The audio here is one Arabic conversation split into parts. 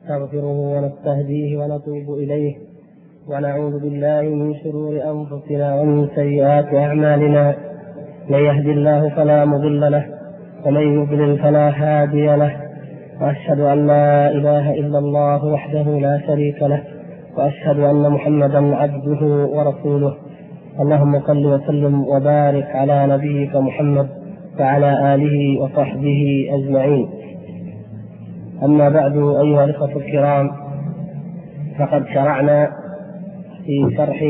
نستغفره ونستهديه ونتوب إليه ونعوذ بالله من شرور أنفسنا ومن سيئات أعمالنا. من يهد الله فلا مضل له ومن يضلل فلا هادي له، وأشهد أن لا إله إلا الله وحده لا شريك له، وأشهد أن محمدا عبده ورسوله. اللهم صل وسلم وبارك على نبيك محمد وعلى آله وصحبه أجمعين. أما بعد، أيها الإخوة الكرام، فقد شرعنا في شرح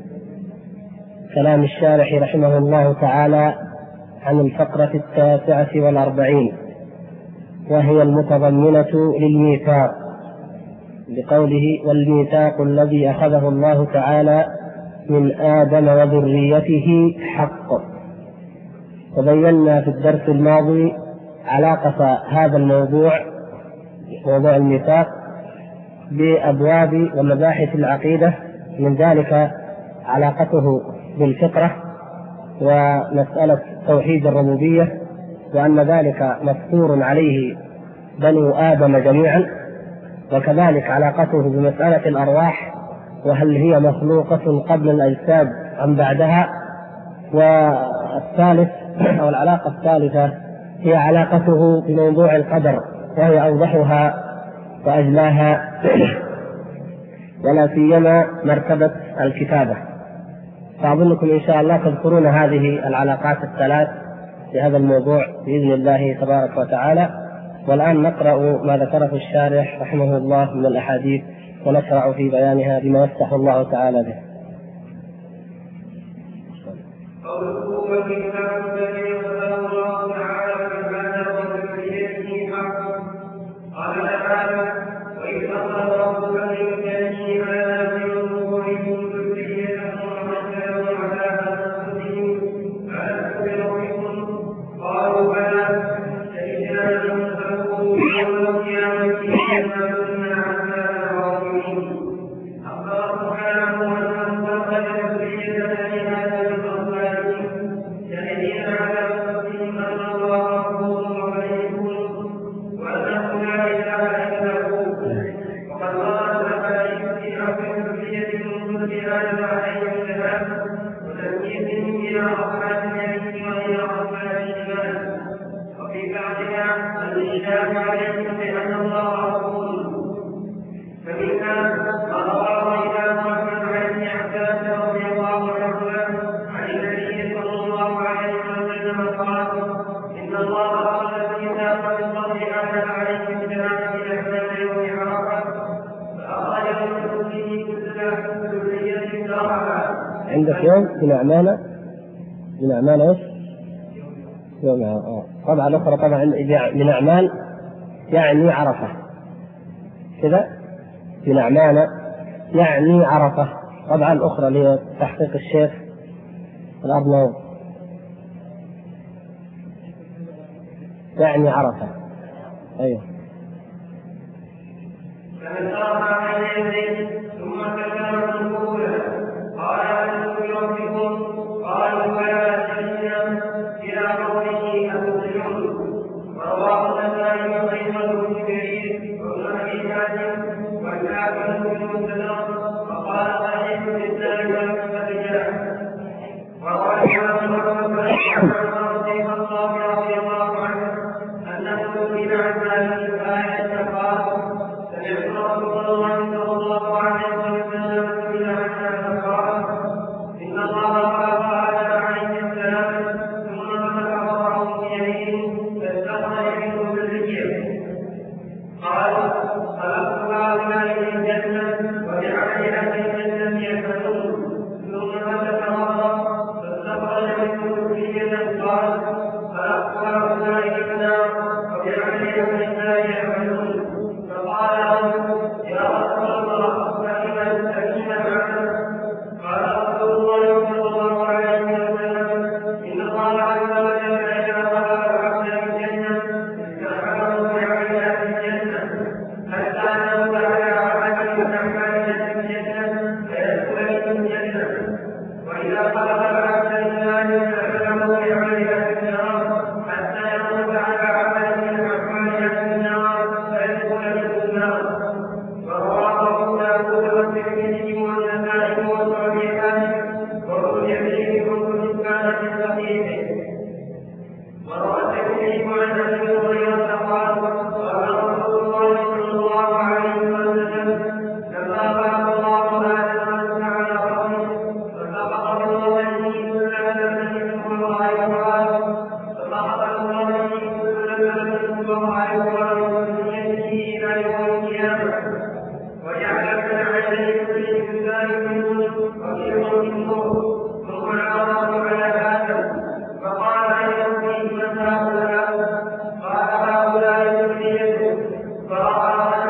كلام الشارح رحمه الله تعالى عن الفقرة 49، وهي المتضمنة للميثاق، بقوله: والميثاق الذي أخذه الله تعالى من آدم وذريته حق. وبينا في الدرس الماضي علاقة هذا الموضوع، موضوع الميثاق، بأبواب ومباحث العقيدة، من ذلك علاقته بالفطرة ومسألة توحيد الربوبية، وأن ذلك مفطور عليه بنو آدم جميعا، وكذلك علاقته بمسألة الأرواح، وهل هي مخلوقة قبل الأجساد أم بعدها. والثالث أو العلاقة الثالثة هي علاقته بموضوع القدر، وهي أوضحها وأجلاها، ولا سيما مرتبة الكتابة. فأظنكم إن شاء الله تذكرون هذه العلاقات الثلاث لهذا الموضوع بإذن الله تبارك وتعالى. والآن نقرأ ما ذكره الشارح رحمه الله من الأحاديث، ونشرع في بيانها بما يفتح الله تعالى به. عندك يوم من أعمال إيش؟ يوم طبعا الأخرى طبعا من أعمال يعني عرفة كذا، من أعمال يعني عرفة. طبعا الأخرى لتحقيق الشيخ الأرناؤوط يعني عرفة. أيوه.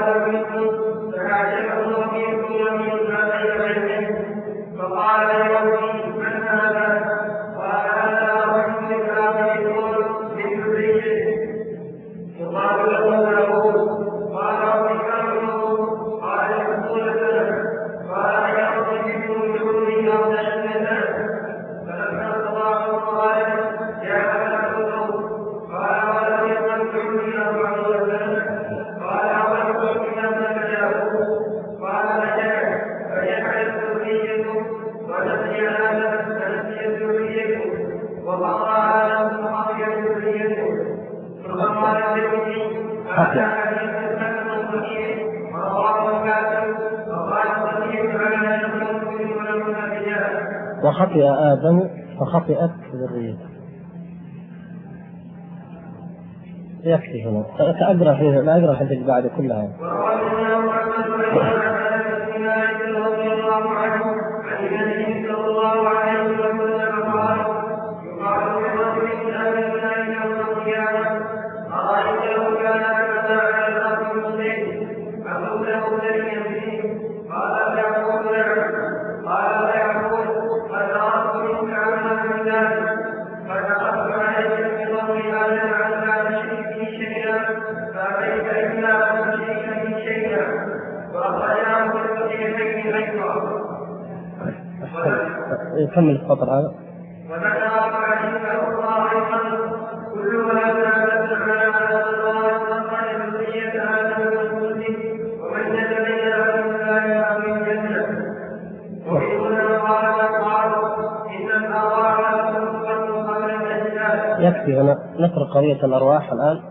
وخطئ آدم فخطئت ذريته. يكفي هنا سأقرأ فيها، لا أقرأ حتى بعد كلها. يكمل السطر هذا. يكفي هنا نقرأ قضية الأرواح الآن.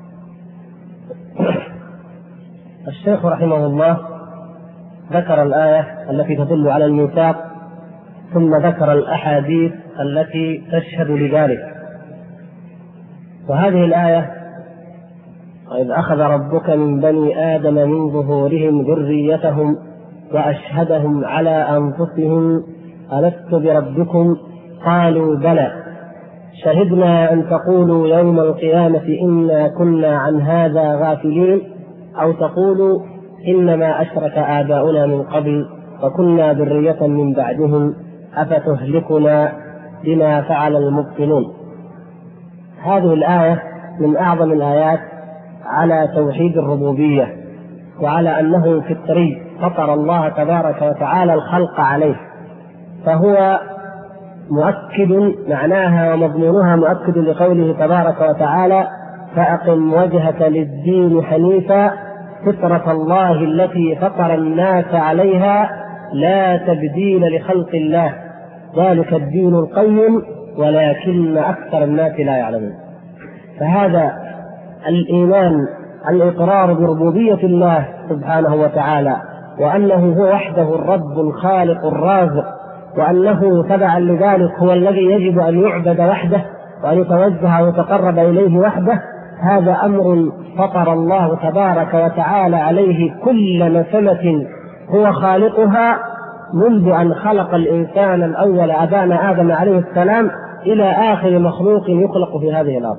الشيخ رحمه الله ذكر الآية التي تدل على الميثاق، ثم ذكر الأحاديث التي تشهد لذلك. وهذه الآية: وإذ أخذ ربك من بني آدم من ظهورهم ذريتهم وأشهدهم على أنفسهم ألست بربكم قالوا بلى شهدنا أن تقولوا يوم القيامة إنا كنا عن هذا غافلين أو تقولوا إنما أشرك آباؤنا من قبل وكنا ذرية من بعدهم أفتهلكنا بما فعل المبطلون. هذه الآية من أعظم الآيات على توحيد الربوبية، وعلى أنه في الطريق فطر الله تبارك وتعالى الخلق عليه، فهو مؤكد معناها ومضمونها مؤكد لقوله تبارك وتعالى: فأقم وجهك للدين حنيفا فطرة الله التي فطر الناس عليها لا تبديل لخلق الله ذلك الدين القيم ولكن أكثر الناس لا يعلمون. فهذا الإيمان الإقرار بربوبية الله سبحانه وتعالى، وأنه هو وحده الرب الخالق الرازق، وأنه تبعا لذلك هو الذي يجب أن يعبد وحده وأن يتوجه ويتقرب إليه وحده. هذا أمر فطر الله تبارك وتعالى عليه كل نسمة هو خالقها منذ أن خلق الإنسان الأول أبانا آدم عليه السلام إلى آخر مخلوق يخلق في هذه الأرض.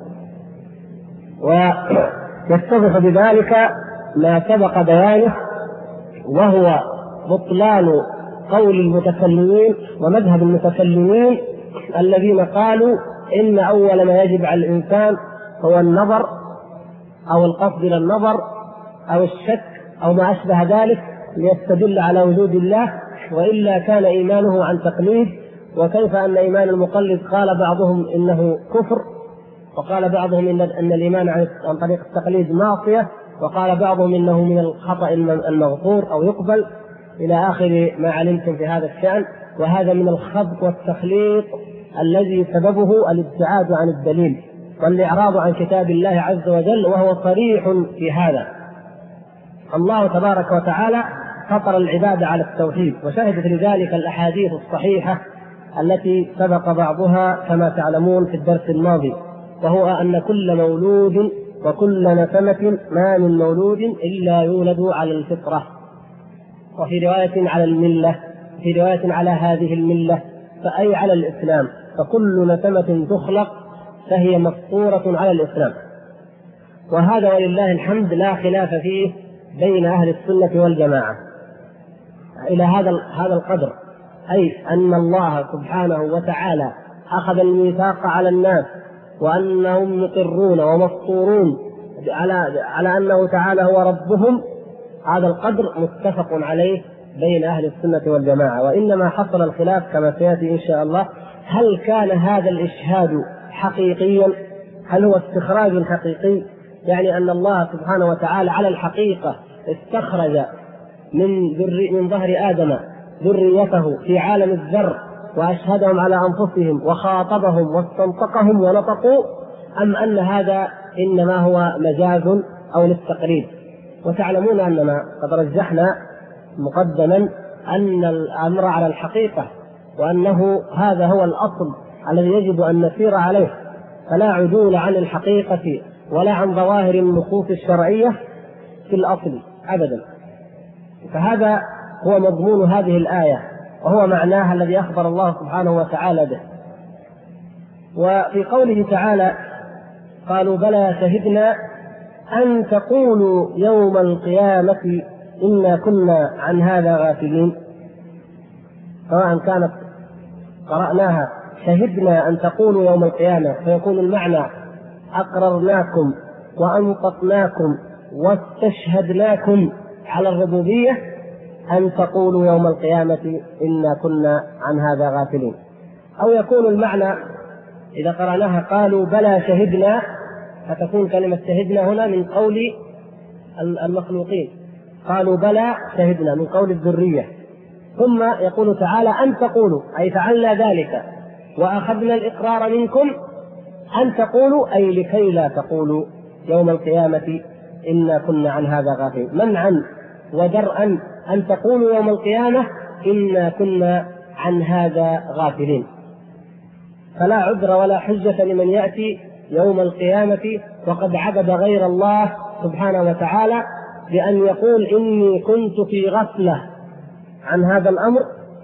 ويتضح بذلك ما سبق بيانه، وهو بطلان قول المتكلمين ومذهب المتكلمين الذين قالوا إن أول ما يجب على الإنسان هو النظر أو القصد إلى النظر أو الشك أو ما أشبه ذلك ليستدل على وجود الله، وإلا كان إيمانه عن تقليد. وكيف أن إيمان المقلد قال بعضهم إنه كفر، وقال بعضهم إن الإيمان عن طريق التقليد معصية، وقال بعضهم إنه من الخطأ المغفور أو يقبل، إلى آخر ما علمتم في هذا الشأن. وهذا من الخبط والتخليط الذي سببه الابتعاد عن الدليل والإعراض عن كتاب الله عز وجل، وهو صريح في هذا. الله تبارك وتعالى فطر العباد على التوحيد، وشهدت لذلك الأحاديث الصحيحة التي سبق بعضها كما تعلمون في الدرس الماضي، وهو أن كل مولود وكل نسمة ما من مولود إلا يولد على الفطرة، وفي رواية على الملة، في رواية على هذه الملة، فأي على الإسلام، فكل نسمة تخلق فهي مفطورة على الإسلام. وهذا ولله الحمد لا خلاف فيه بين أهل السنة والجماعة إلى هذا القدر، أي أن الله سبحانه وتعالى أخذ الميثاق على الناس وأنهم مقرون ومفطورون على أنه تعالى هو ربهم. هذا القدر متفق عليه بين أهل السنة والجماعة. وإنما حصل الخلاف كما سيأتي إن شاء الله، هل كان هذا الإشهاد حقيقيا؟ هل هو استخراج حقيقي؟ يعني أن الله سبحانه وتعالى على الحقيقة استخرج من ظهر آدم ذريته في عالم الذر وأشهدهم على أنفسهم وخاطبهم واستنطقهم ونطقوا، أم أن هذا إنما هو مجاز أو للتقريب؟ وتعلمون أننا قد رجحنا مقدما أن الأمر على الحقيقة، وأنه هذا هو الأصل الذي يجب أن نسير عليه، فلا عدول عن الحقيقة ولا عن ظواهر النصوص الشرعية في الأصل أبدا. فهذا هو مضمون هذه الآية، وهو معناها الذي أخبر الله سبحانه وتعالى به. وفي قوله تعالى قالوا بلى شهدنا أن تقولوا يوم القيامة إنا كنا عن هذا غافلين، سواء كانت قرأناها شهدنا أن تقولوا يوم القيامة فيكون المعنى أقررناكم وأنطقناكم واستشهدناكم على الربوبية، أن تقولوا يوم القيامة إنا كنا عن هذا غافلين. أو يكون المعنى إذا قرأناها قالوا بلى شهدنا، فتكون كلمة شهدنا هنا من قول المخلوقين، قالوا بلى شهدنا من قول الذرية. ثم يقول تعالى أن تقولوا، أي فعلنا ذلك وأخذنا الإقرار منكم، أن تقولوا أي لكي لا تقولوا يوم القيامة إنا كنا عن هذا غافلين، منعا ودرءا أن تقولوا يوم القيامة إنا كنا عن هذا غافلين. فلا عذر ولا حجة لمن يأتي يوم القيامة وقد عبد غير الله سبحانه وتعالى بأن يقول إني كنت في غفلة عن هذا الأمر،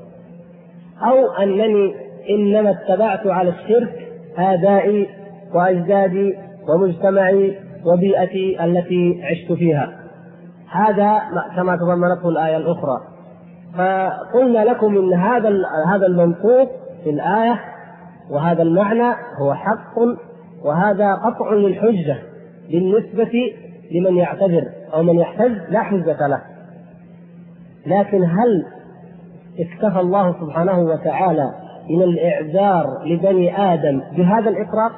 أو أنني إنما اتبعت على الشرك آبائي وأجدادي ومجتمعي وبيئتي التي عشت فيها. هذا كما تضمنته الآية الأخرى. فقلنا لكم إن هذا المنطوق في الآية وهذا المعنى هو حق، وهذا قطع للحجة بالنسبة لمن يعتذر أو من يحتج لا حجة له. لكن هل اكتفى الله سبحانه وتعالى من الإعذار لبني آدم بهذا الإقرار؟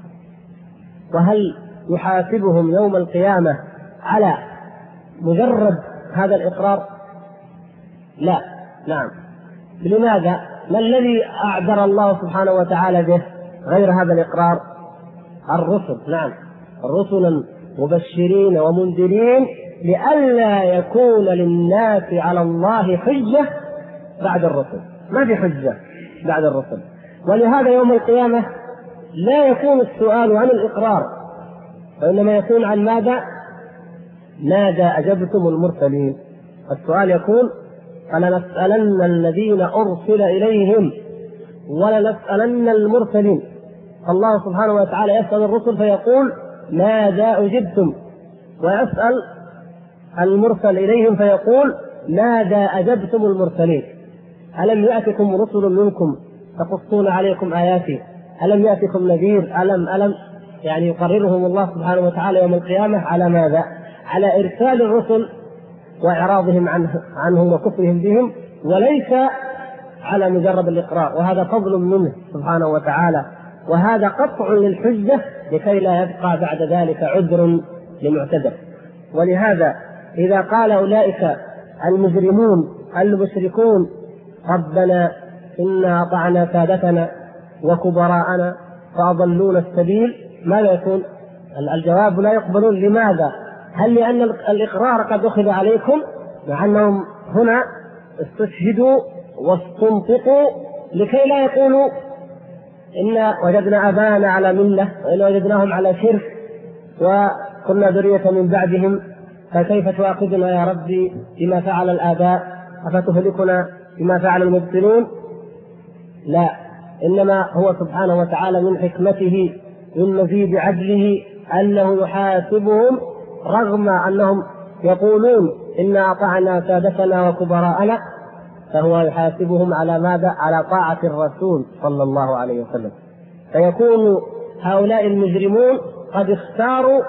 وهل يحاسبهم يوم القيامة على مجرد هذا الإقرار؟ لا. نعم. لماذا؟ ما الذي أعذر الله سبحانه وتعالى به غير هذا الإقرار؟ الرسل. نعم، رسلا مبشرين ومنذرين لئلا يكون للناس على الله حجة بعد الرسل. ما في حجة بعد الرسل. ولهذا يوم القيامة لا يكون السؤال عن الإقرار، وإنما يكون عن ماذا أجبتم المرسلين. السؤال يكون فلنسألن الذين أرسل إليهم ولنسألن المرسلين. الله سبحانه وتعالى يسأل الرسل فيقول ماذا أجبتم، ويسأل المرسل إليهم فيقول ماذا أجبتم المرسلين. ألم يأتكم رسل منكم تقصون عليكم آياتي؟ ألم يأتكم نذير؟ ألم يعني يقررهم الله سبحانه وتعالى يوم القيامة على ماذا؟ على إرسال الرسل وإعراضهم عنهم وكفرهم بهم، وليس على مجرد الإقرار. وهذا فضل منه سبحانه وتعالى، وهذا قطع للحجة لكي لا يبقى بعد ذلك عذر لمعتذر. ولهذا إذا قال أولئك المجرمون المشركون ربنا إنا أطعنا سادتنا وكبراءنا فأضلونا السبيل، ماذا يكون؟ الجواب لا يقبلون. لماذا؟ هل لأن الإقرار قد أخذ عليكم، مع أنهم هنا استشهدوا واستنطقوا لكي لا يقولوا إن وجدنا آباءنا على ملة وإن وجدناهم على شرك وكنا ذرية من بعدهم، فكيف تؤاخذنا يا ربي بما فعل الآباء، أفتهلكنا بما فعل المبطلون؟ لا، إنما هو سبحانه وتعالى من حكمته من مزيد عدله أنه يحاسبهم رغم أنهم يقولون إنا أطعنا سادتنا وكبراءنا، فهو يحاسبهم على ماذا؟ على طاعة الرسول صلى الله عليه وسلم. فيكون هؤلاء المجرمون قد اختاروا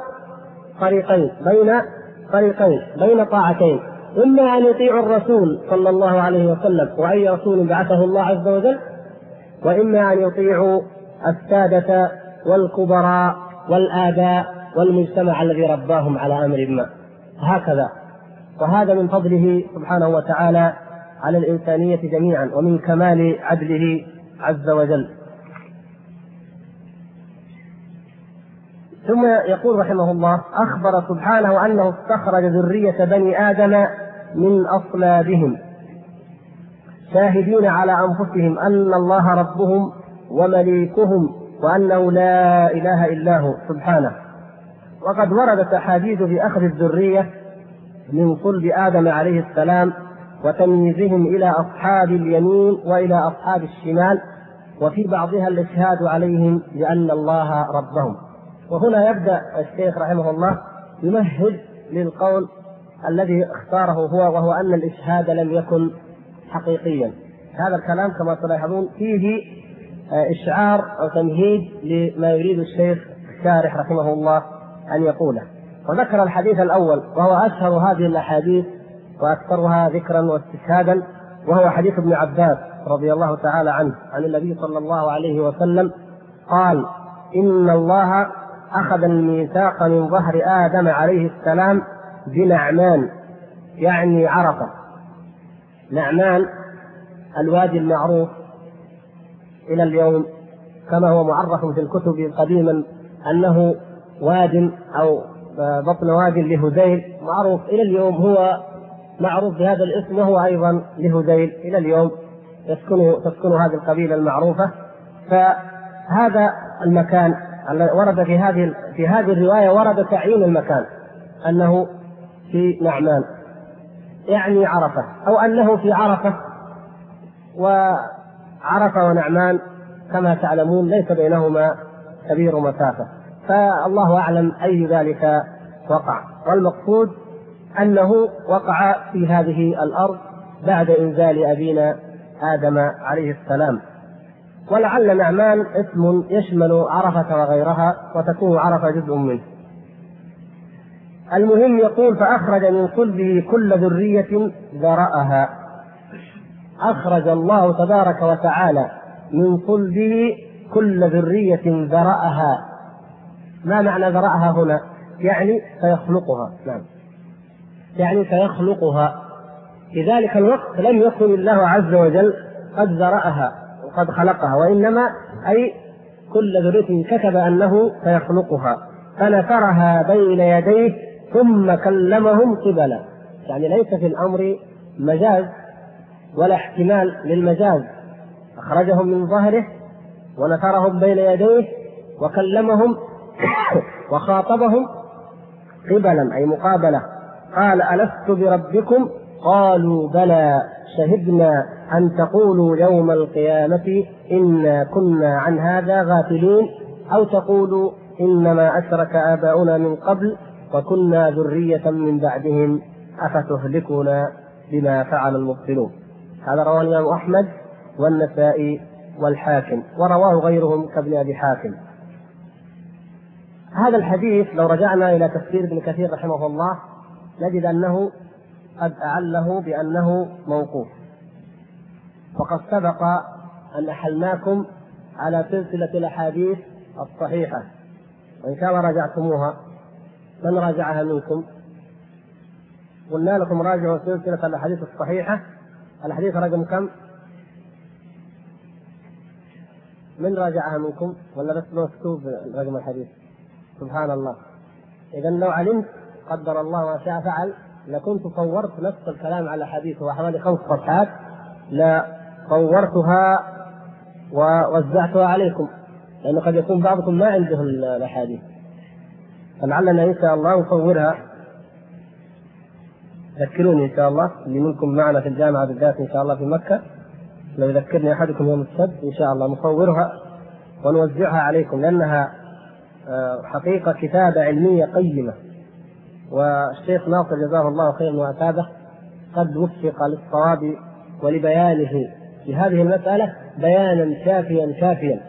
بين طاعتين، إما أن يطيعوا الرسول صلى الله عليه وسلم وأي رسول بعثه الله عز وجل، وإما أن يطيعوا السادة والكبراء والآباء والمجتمع الذي رباهم على أمر ما، هكذا. وهذا من فضله سبحانه وتعالى على الإنسانية جميعا، ومن كمال عدله عز وجل. ثم يقول رحمه الله: أخبر سبحانه أنه استخرج ذرية بني آدم من أصلابهم شاهدين على أنفسهم أن الله ربهم ومليكهم وأنه لا إله إلا هو سبحانه. وقد وردت أحاديث بأخذ الذرية من صلب آدم عليه السلام وتمييزهم إلى أصحاب اليمين وإلى أصحاب الشمال، وفي بعضها الإشهاد عليهم بأن الله ربهم. وهنا يبدأ الشيخ رحمه الله يمهد للقول الذي اختاره هو، وهو أن الإشهاد لم يكن حقيقيا. هذا الكلام كما تلاحظون فيه إشعار أو تمهيد لما يريد الشيخ الشارح رحمه الله أن يقوله. وذكر الحديث الأول وهو أشهر هذه الأحاديث وأكثرها ذكرا واستشهادا، وهو حديث ابن عباس رضي الله تعالى عنه عن النبي صلى الله عليه وسلم قال: إن الله أخذ الميثاق من ظهر آدم عليه السلام بنعمان، يعني عرفة. نعمان الوادي المعروف إلى اليوم كما هو معرف في الكتب قديما أنه واد أو بطن وادي لهذيل، معروف إلى اليوم، هو معروف بهذا الاسم، وهو أيضا لهذيل إلى اليوم تسكن هذه القبيلة المعروفة. فهذا المكان ورد في هذه الرواية ورد تعيين المكان أنه في نعمان، يعني عرفة، أو أنه في عرفة. وعرفة ونعمان كما تعلمون ليس بينهما كبير مسافة، فالله أعلم أي ذلك وقع. والمقصود أنه وقع في هذه الأرض بعد إنزال أبينا آدم عليه السلام. ولعل نعمان اسم يشمل عرفة وغيرها، وتكون عرفة جزء منه. المهم يقول: فأخرج من صلبه كل ذرية ذرأها. أخرج الله تبارك وتعالى من صلبه كل ذرية ذرأها. ما معنى ذرأها هنا؟ يعني سيخلقها. نعم، يعني سيخلقها. في ذلك الوقت لم يكن الله عز وجل قد ذرأها وقد خلقها، وإنما أي كل ذرية كتب أنه سيخلقها، فنثرها بين يديه ثم كلمهم قبلا. يعني ليس في الأمر مجاز ولا احتمال للمجاز، أخرجهم من ظهره ونثرهم بين يديه وكلمهم وخاطبهم قبلا أي مقابلة. قال: ألست بربكم؟ قالوا: بلى، شهدنا أن تقولوا يوم القيامة إنا كنا عن هذا غافلين، أو تقولوا إنما أشرك آباؤنا من قبل وكنا ذرية من بعدهم أفتهلكنا بما فعل المبطلون. هذا رواه الإمام أحمد والنسائي والحاكم، ورواه غيرهم كابن أبي حاتم. هذا الحديث لو رجعنا إلى تفسير ابن كثير رحمه الله نجد أنه قد أعله بأنه موقوف، وقد سبق أن أحلناكم على سلسلة الأحاديث الصحيحة، وإن كان راجعتموها. من راجعها منكم؟ قلنا لكم راجعوا سلسلة الأحاديث الصحيحة. الحديث رقم كم؟ من راجعها منكم ولا بس مكتوب رقم الحديث؟ سبحان الله. إذا لو علمت قدر الله ما شاء فعل لكنت صورت نفس الكلام على حديث وحوالي 5 صفحات، لا صورتها ووزعتها عليكم، لأنه قد يكون بعضكم ما عنده الأحاديث، فلعلنا إن شاء الله نصورها. ذكروني إن شاء الله اللي منكم معنا في الجامعة بالذات إن شاء الله في مكة، لو يذكرني أحدكم يوم السبت إن شاء الله نصورها ونوزعها عليكم، لأنها حقيقة كتابة علمية قيمة والشيخ ناصر جزاه الله خيرا وأثابه قد وفق للصواب ولبيانه في هذه المسألة بيانا شافيا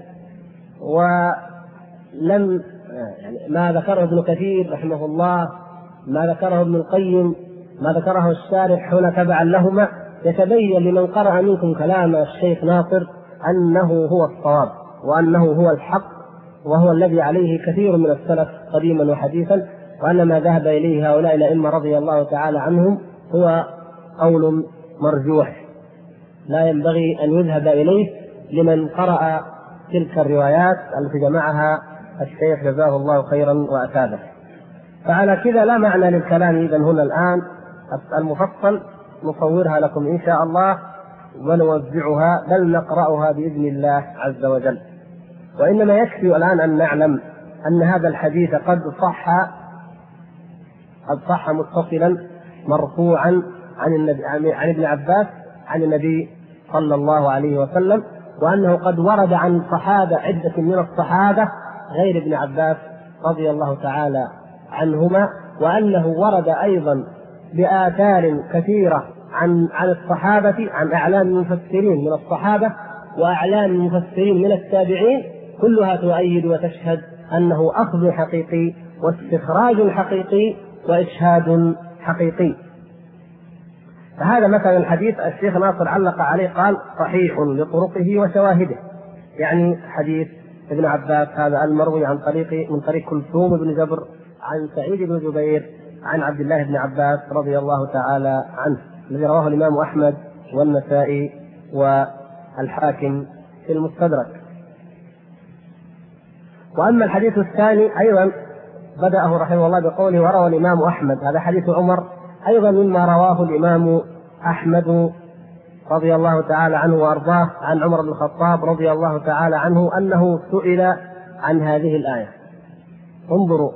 ولم ما ذكره ابن كثير رحمه الله، ما ذكره ابن القيم، ما ذكره الشارح هنا تبعا لهما، يتبين لمن قرأ منكم كلام الشيخ ناصر أنه هو الصواب وأنه هو الحق وهو الذي عليه كثير من السلف قديما وحديثا، وأن ما ذهب إليه هؤلاء الأئمة رضي الله تعالى عنهم هو قول مرجوح لا ينبغي أن يذهب إليه لمن قرأ تلك الروايات التي جمعها الشيخ جزاه الله خيرا وأثابه. فعلى كذا لا معنى للكلام إذن هنا الآن المفصل نصورها لكم إن شاء الله ونوزعها، بل نقرأها بإذن الله عز وجل. وإنما يكفي الآن أن نعلم أن هذا الحديث قد صح متصلا مرفوعا عن ابن عباس عن النبي صلى الله عليه وسلم، وأنه قد ورد عن صحابة عدة من الصحابة غير ابن عباس رضي الله تعالى عنهما، وأنه ورد أيضا بآثار كثيرة عن الصحابة، عن أعلام المفسرين من الصحابة وأعلام المفسرين من التابعين، كلها تؤيد وتشهد أنه أخذ حقيقي واستخراج حقيقي وإشهاد حقيقي. فهذا مثلا الحديث الشيخ ناصر علق عليه قال صحيح لطرقه وشواهده، يعني حديث ابن عباس هذا المروي من طريق كلثوم بن جبر عن سعيد بن جبير عن عبد الله بن عباس رضي الله تعالى عنه، الذي رواه الإمام أحمد والنسائي والحاكم في المستدرك. وأما الحديث الثاني أيضا بدأه رحمه الله بقوله وروى الإمام أحمد، هذا حديث عمر أيضا مما رواه الإمام أحمد رضي الله تعالى عنه وأرضاه عن عمر بن الخطاب رضي الله تعالى عنه أنه سئل عن هذه الآية. انظروا،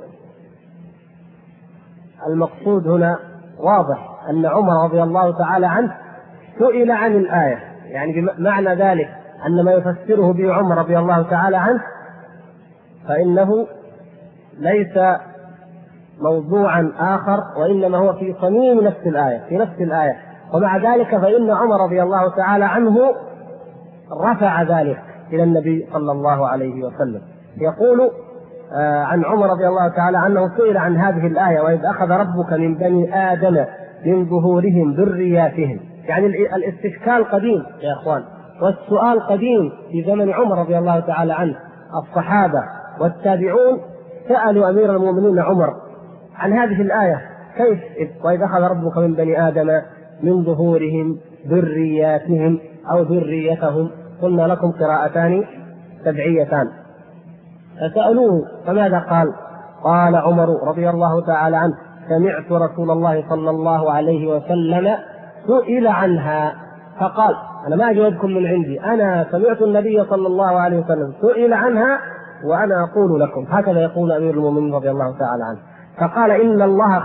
المقصود هنا واضح أن عمر رضي الله تعالى عنه سئل عن الآية، يعني بمعنى ذلك أن ما يفسره به عمر رضي الله تعالى عنه فإنه ليس موضوعا آخر، وإنما هو في صميم في نفس الآية. ومع ذلك فإن عمر رضي الله تعالى عنه رفع ذلك إلى النبي صلى الله عليه وسلم. يقول عن عمر رضي الله تعالى عنه سئل عن هذه الآية وإذ أخذ ربك من بني آدم من ظهورهم ذرياتهم، يعني الاستشكال قديم يا أخوان، والسؤال قديم في زمن عمر رضي الله تعالى عنه. الصحابة والتابعون سألوا أمير المؤمنين عمر عن هذه الآية، كيف وإذ أخذ ربك من بني آدم من ظهورهم ذرياتهم أو ذريتهم، قلنا لكم قراءتان سبعيتان. فسألوه فماذا قال؟ قال عمر رضي الله تعالى عنه سمعت رسول الله صلى الله عليه وسلم سئل عنها فقال، أنا ما أجاوبكم من عندي، أنا سمعت النبي صلى الله عليه وسلم سئل عنها وأنا أقول لكم. هكذا يقول أمير المؤمنين رضي الله تعالى عنه. فقال إن الله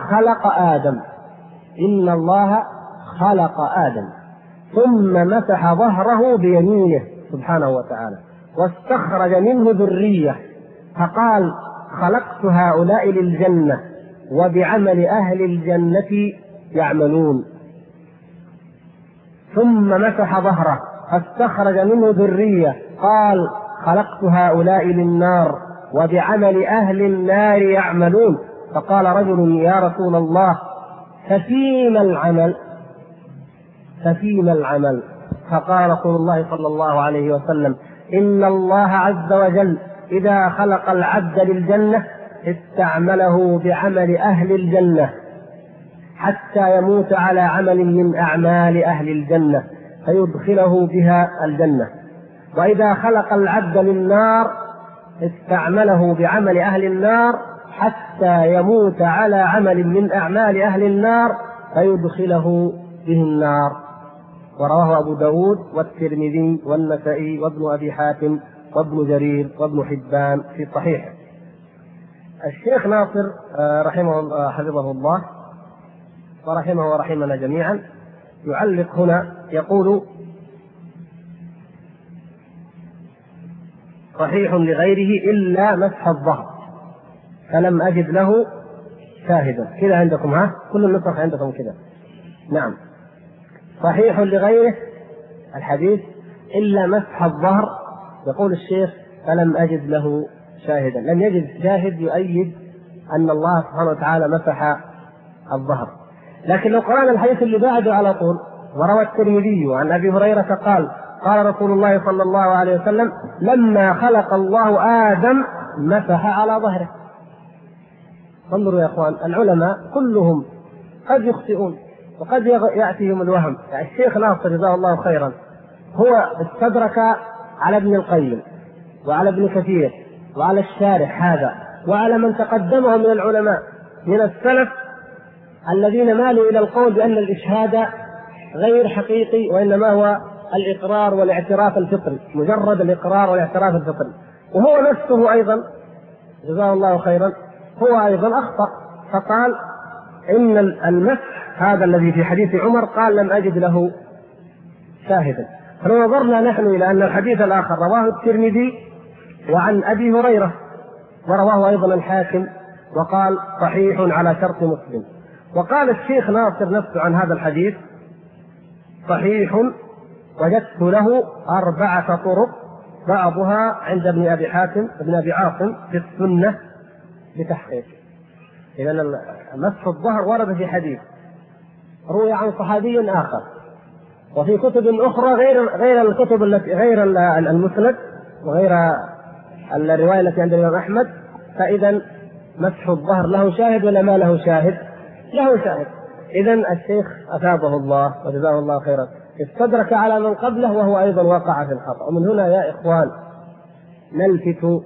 خلق آدم ثم مسح ظهره بيمينه سبحانه وتعالى واستخرج منه ذرية، فقال خلقت هؤلاء للجنة وبعمل أهل الجنة يعملون. ثم مسح ظهره فاستخرج منه ذرية، قال خلقت هؤلاء للنار وبعمل أهل النار يعملون. فقال رجل يا رسول الله ففيما العمل؟ فقال رسول الله صلى الله عليه وسلم إن الله عز وجل إذا خلق العبد للجنة استعمله بعمل أهل الجنة حتى يموت على عمل من أعمال أهل الجنة فيدخله بها الجنة، وإذا خلق العبد للنار استعمله بعمل أهل النار حتى يموت على عمل من أعمال أهل النار فيدخله به النار. ورواه أبو داود والترمذي والنسائي وابن أبي حاتم وابن جرير وابن حبان في صحيحه. الشيخ ناصر حفظه الله ورحمه ورحمنا جميعا يعلق هنا يقول صحيح لغيره إلا مسح الظهر، فلم أجد له شاهدا. كذا عندكم؟ ها، كل النسخ عندكم كذا. نعم. صحيح لغيره الحديث إلا مسح الظهر، يقول الشيخ فلم أجد له شاهدا. لم يجد شاهد يؤيد أن الله سبحانه وتعالى مسح الظهر. لكن لو قرأنا الحديث اللي بعده على طول، وروى الترمذي عن أبي هريرة قال قال رسول الله صلى الله عليه وسلم لما خلق الله آدم مسح على ظهره. انظروا يا اخوان، العلماء كلهم قد يخطئون وقد يأتيهم الوهم. يعني الشيخ ناصر جزاه الله خيرا هو استدرك على ابن القيم وعلى ابن كثير وعلى الشارح هذا وعلى من تقدمهم من العلماء من السلف الذين مالوا إلى القول بأن الإشهاد غير حقيقي، وإنما هو الإقرار والاعتراف الفطري، مجرد الإقرار والاعتراف الفطري. وهو نفسه أيضا جزاه الله خيرا هو أيضا أخطأ، فقال إن المسح هذا الذي في حديث عمر قال لم أجد له شاهدا. فلو نظرنا نحن إلى أن الحديث الآخر رواه الترمذي وعن أبي هريرة ورواه أيضا الحاكم وقال صحيح على شرط مسلم، وقال الشيخ ناصر نفسه عن هذا الحديث صحيح وجدت له 4 طرق بعضها عند ابن أبي حاتم ابن أبي عاصم في السنة بتحقيق. إذن مسح الظهر ورد في حديث روي عن صحابي آخر وفي كتب أخرى غير الكتب التي غير المسند وغير الرواية التي عند الإمام أحمد. فإذا مسح الظهر له شاهد ولا ما له شاهد؟ له شاهد. إذن الشيخ أثابه الله وجزاه الله خيرا استدرك على من قبله وهو أيضا وقع في الخطأ. ومن هنا يا إخوان ألفت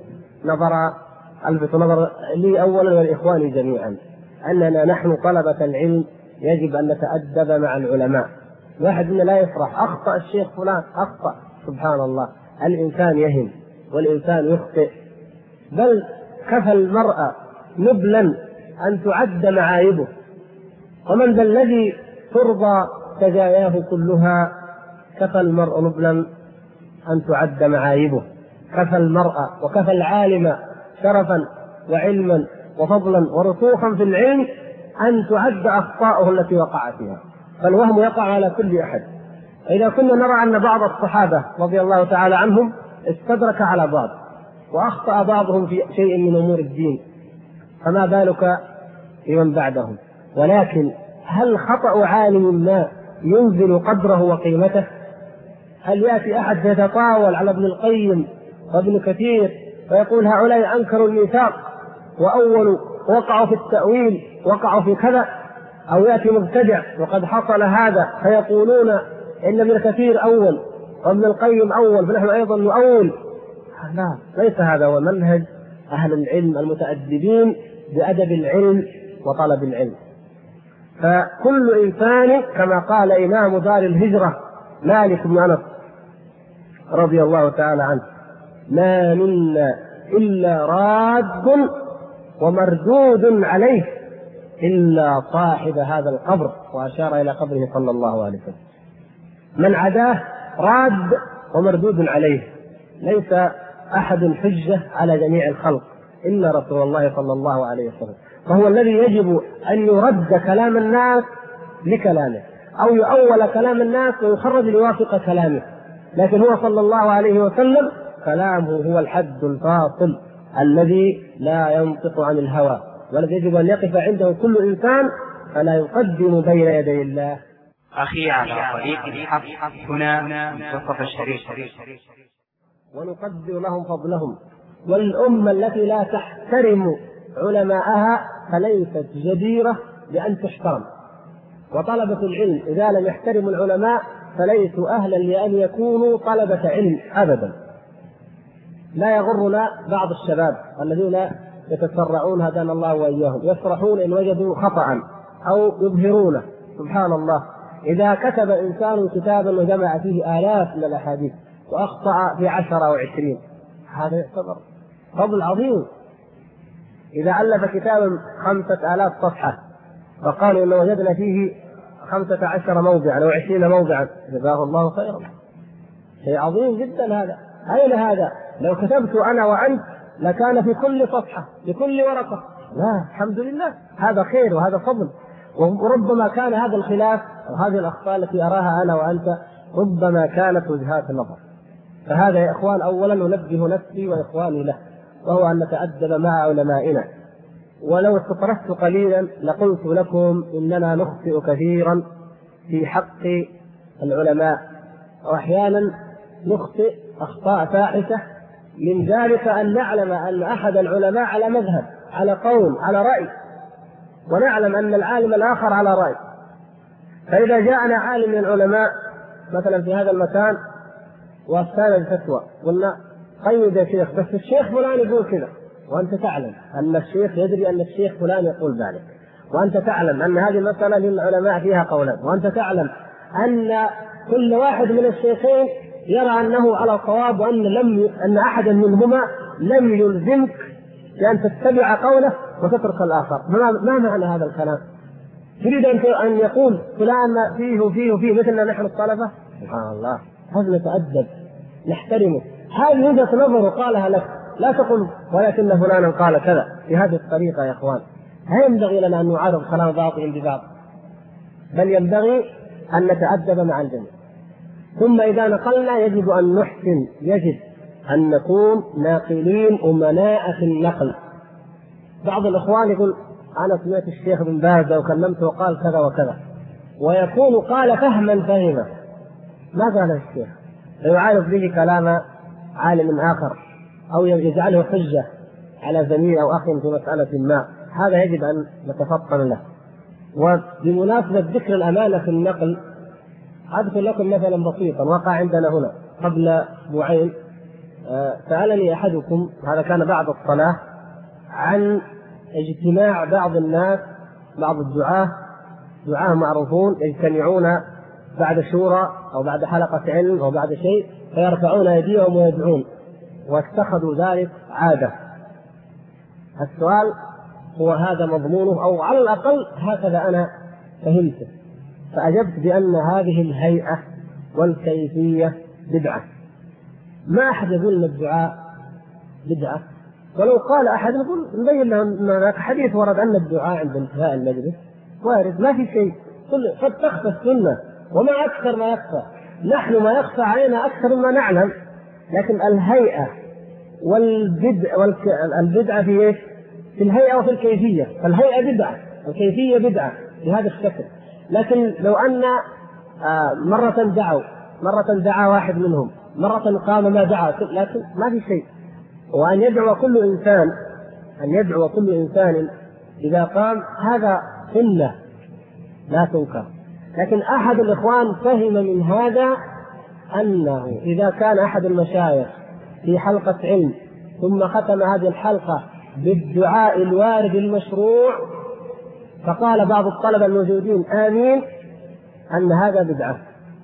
نظر لي أولا والإخوان جميعا أننا نحن طلبة العلم يجب أن نتأدب مع العلماء. واحد منا لا يفرح أخطأ الشيخ فلان أخطأ، سبحان الله، الإنسان يهم والإنسان يخطئ، بل كفى المرأة نبلا أن تعد معايبه، ومن ذا الذي ترضى سجاياه كلها؟ كفى المرء نبلا أن تعد معايبه. كفى المرأة وكفى العالم شرفا وعلما وفضلا ورسوخا في العلم أن تعد أخطاؤه التي وقع فيها، فالوهم يقع على كل أحد. إذا كنا نرى أن بعض الصحابة رضي الله تعالى عنهم استدرك على بعض وأخطأ بعضهم في شيء من أمور الدين، فما بالك بمن بعدهم؟ ولكن هل خطأ عالم ما ينزل قدره وقيمته؟ هل يأتي أحد يتطاول على ابن القيم وابن كثير ويقول هؤلاء أنكروا الميثاق وأولوا وقعوا في التأويل وقعوا في كذا؟ أو يأتي مبتدع وقد حصل هذا فيقولون إن ابن كثير أول وابن القيم أول فنحن أيضا نؤول؟ لا، ليس هذا هو منهج أهل العلم المتأدبين بأدب العلم وطلب العلم. فكل إنسان كما قال إمام دار الهجرة مالك بن أنس رضي الله تعالى عنه ما منا إلا راد ومردود عليه إلا صاحب هذا القبر، وأشار إلى قبره صلى الله عليه وسلم. من عداه راد ومردود عليه، ليس أحد حجة على جميع الخلق إلا رسول الله صلى الله عليه وسلم، فهو الذي يجب أن يرد كلام الناس لكلامه أو يؤول كلام الناس ويخرج ليوافق كلامه، لكن هو صلى الله عليه وسلم كلامه هو الحد الفاصل الذي لا ينطق عن الهوى، والذي يجب أن يقف عنده كل إنسان فلا يقدم بين يدي الله. أخي على طريق الحق هنا منتصف الشريف، ونقدر لهم فضلهم. والأمة التي لا تحترم علماءها فليست جديرة بأن تحترم، وطلبة العلم إذا لم يحترموا العلماء فليسوا أهلا لأن يكونوا طلبة علم أبدا. لا يغرنا بعض الشباب الذين يتسرعون هدانا الله وإياهم، يفرحون إن وجدوا خطأ أو يظهرونه. سبحان الله، إذا كتب إنسان كتابا وجمع فيه آلاف من الأحاديث وأخطأ في 10 أو 20 هذا يعتبر فضل عظيم. إذا ألف كتابا 5000 صفحة فقالوا إن وجدنا فيه 15 موضعا أو 20 موضعا جزاه الله خيرا، شيء عظيم جدا هذا. أين هذا؟ لو كتبت أنا وأنت لكان في كل صفحة لكل ورقة لا، الحمد لله، هذا خير وهذا فضل. وربما كان هذا الخلاف وهذه الأخطاء التي أراها أنا وأنت ربما كانت وجهات نظر. فهذا يا إخوان أولا ننبه نفسي وإخواني له، وهو أن نتأدب مع علمائنا. ولو استطردت قليلا لقلت لكم إننا نخطئ كثيرا في حق العلماء، وأحيانا نخطئ أخطاء فاحشة، من ذلك أن نعلم أن أحد العلماء على مذهب، على قول، على رأي، ونعلم أن العالم الآخر على رأي. فإذا جاءنا عالم من العلماء مثلا في هذا المكان وافتانا الفتوى، قلنا قيد يا شيخ، بس الشيخ فلان يقول كذا، وأنت تعلم أن الشيخ يدري أن الشيخ فلان يقول ذلك، وأنت تعلم أن هذه المسألة للعلماء فيها قولان، وأنت تعلم أن كل واحد من الشيخين يرى أنه على صواب، أن أحدا منهما لم يلزمك بأن تتبع قوله وتترك الآخر. ما معنى هذا الكلام؟ تريد أن يقول فلان فيه وفيه وفيه مثلنا نحن الطلبة؟ سبحان الله، هذا نتأدب نحترمه. هذه وجهة نظر قالها لك، لا تقل ولكن فلانا قال كذا بهذه الطريقة. يا إخوان، لا ينبغي لنا أن نعارض كلام بعضهم ببعض، بل ينبغي أن نتأدب مع الجميع. ثم إذا نقلنا يجب أن نحسن، يجب أن نكون ناقلين أمناء في النقل. بعض الإخوان يقول أنا سمعت الشيخ بن باز وكلمته وقال كذا وكذا، ويكون قال فهما فهما ما قال الشيخ، فيعارض به كلام عالم آخر أو يجعله حجة على زميل أو أخ في مسألة ما. هذا يجب أن نتفطن له. وبمناسبة ذكر الأمانة في النقل، أذكر لكم مثلا بسيطا وقع عندنا هنا قبل أسبوعين. سألني أحدكم، هذا كان بعد الصلاة، عن اجتماع بعض الناس، بعض الدعاة معروفون يجتمعون بعد شورى أو بعد حلقة علم أو بعد شيء فيرفعون أيديهم ويدعون، واتخذوا ذلك عادة. السؤال هو هذا مضمونه، أو على الأقل هكذا أنا فهمته، فأجبت بأن هذه الهيئة والكيفية بدعة. ما أحد يقول أن الدعاء بدعة، ولو قال أحد نقول نبين له أن هناك حديث ورد أن الدعاء عند انتهاء المجلس وارد، ما في شيء، قد تخفى السنة وما أكثر ما يخفى، نحن ما يخفى علينا أكثر ما نعلم. لكن الهيئة والبدعة في إيش؟ في الهيئة وفي الكيفية. فالهيئة بدعة، الكيفية بدعة بهذا الشكل. لكن لو أن مرة دعا واحد منهم، مرة قام ما دعا، لكن ما في شيء. وأن يدعو كل إنسان إذا قام، هذا سنة لا تنكر. لكن أحد الإخوان فهم من هذا أنه إذا كان أحد المشايخ في حلقة علم ثم ختم هذه الحلقة بالدعاء الوارد المشروع فقال بعض الطلبة الموجودين آمين، أن هذا بدعة،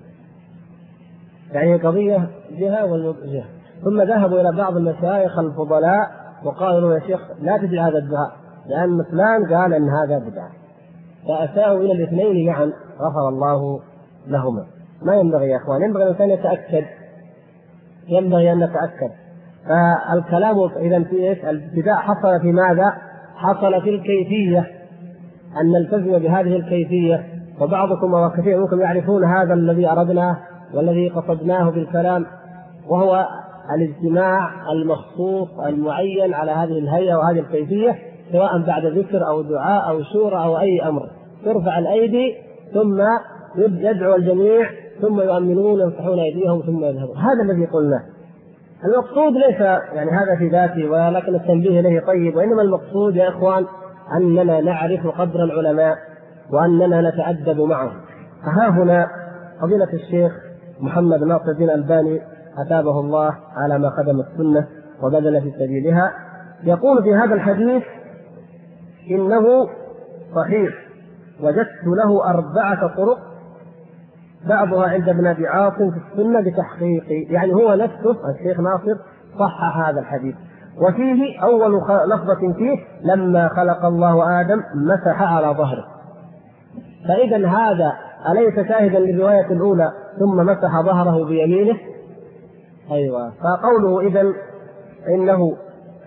يعني قضية جهة والجهة. ثم ذهبوا إلى بعض المشايخ الفضلاء وقالوا يا شيخ لا تدعي هذا الدعاء لأن فلان قال أن هذا بدعة، فأساءوا إلى الاثنين معا، غفر الله لهما. ما ينبغي يا أخوان، ينبغي الإنسان يتأكد، ينبغي أن نتأكد. فالكلام إذن في إيش؟ الابتداء حصل في ماذا؟ حصل في الكيفية، أن نلتزم بهذه الكيفية. وبعضكم وكثير منكم يعرفون هذا الذي أردناه والذي قصدناه بالكلام، وهو الاجتماع المخصوص المعين على هذه الهيئة وهذه الكيفية، سواء بعد ذكر أو دعاء أو شورى أو أي أمر، ترفع الأيدي ثم يدعو الجميع ثم يؤمنون ويمسحون أيديهم ثم يذهبون. هذا الذي قلناه. المقصود ليس يعني هذا في ذاته ولكن التنبيه إليه طيب، وإنما المقصود يا إخوان أننا نعرف قدر العلماء وأننا نتأدب معهم. فها هنا فضيلة الشيخ محمد ناصر الدين الألباني أتابه الله على ما خدم السنة وبذل في سبيلها، يقول في هذا الحديث إنه صحيح، وجدت له 4 طرق، بعضها عند ابن أبي عاصم في السنة بتحقيقي، يعني هو نفسه الشيخ ناصر صحح هذا الحديث. وفيه أول لفظة فيه لما خلق الله آدم مسح على ظهره، فإذا هذا أليس شاهدا للرواية الأولى ثم مسح ظهره بيمينه؟ أيوة. فقوله إذن إنه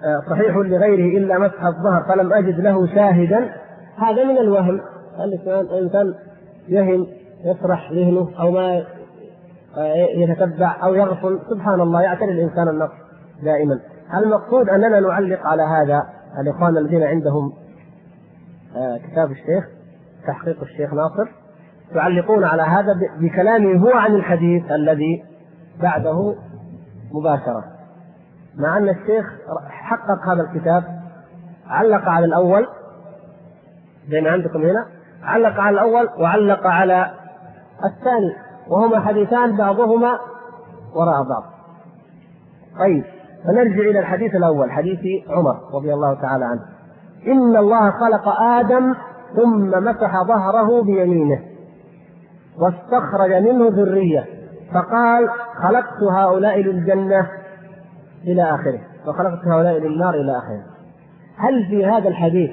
صحيح لغيره إلا مسح الظهر فلم أجد له شاهدا، هذا من الوهم. الإنسان يهم يسرح ذهنه أو ما يتتبع أو يغفل، سبحان الله يعتري الإنسان النقص دائما. المقصود أننا نعلق على هذا. الإخوان الذين عندهم كتاب الشيخ تحقيق الشيخ ناصر يعلقون على هذا بكلامه هو عن الحديث الذي بعده مباشرة، مع أن الشيخ حقق هذا الكتاب، علق على الأول زي ما عندكم هنا، علق على الأول وعلق على الثاني، وهما حديثان بعضهما وراء بعض. طيب، فنرجع إلى الحديث الأول، حديث عمر رضي الله تعالى عنه: إن الله خلق آدم ثم مسح ظهره بيمينه واستخرج منه ذرية فقال خلقت هؤلاء للجنة إلى آخره وخلقت هؤلاء للنار إلى آخره. هل في هذا الحديث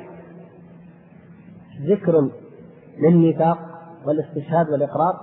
ذكر للميثاق والاستشهاد والإقرار؟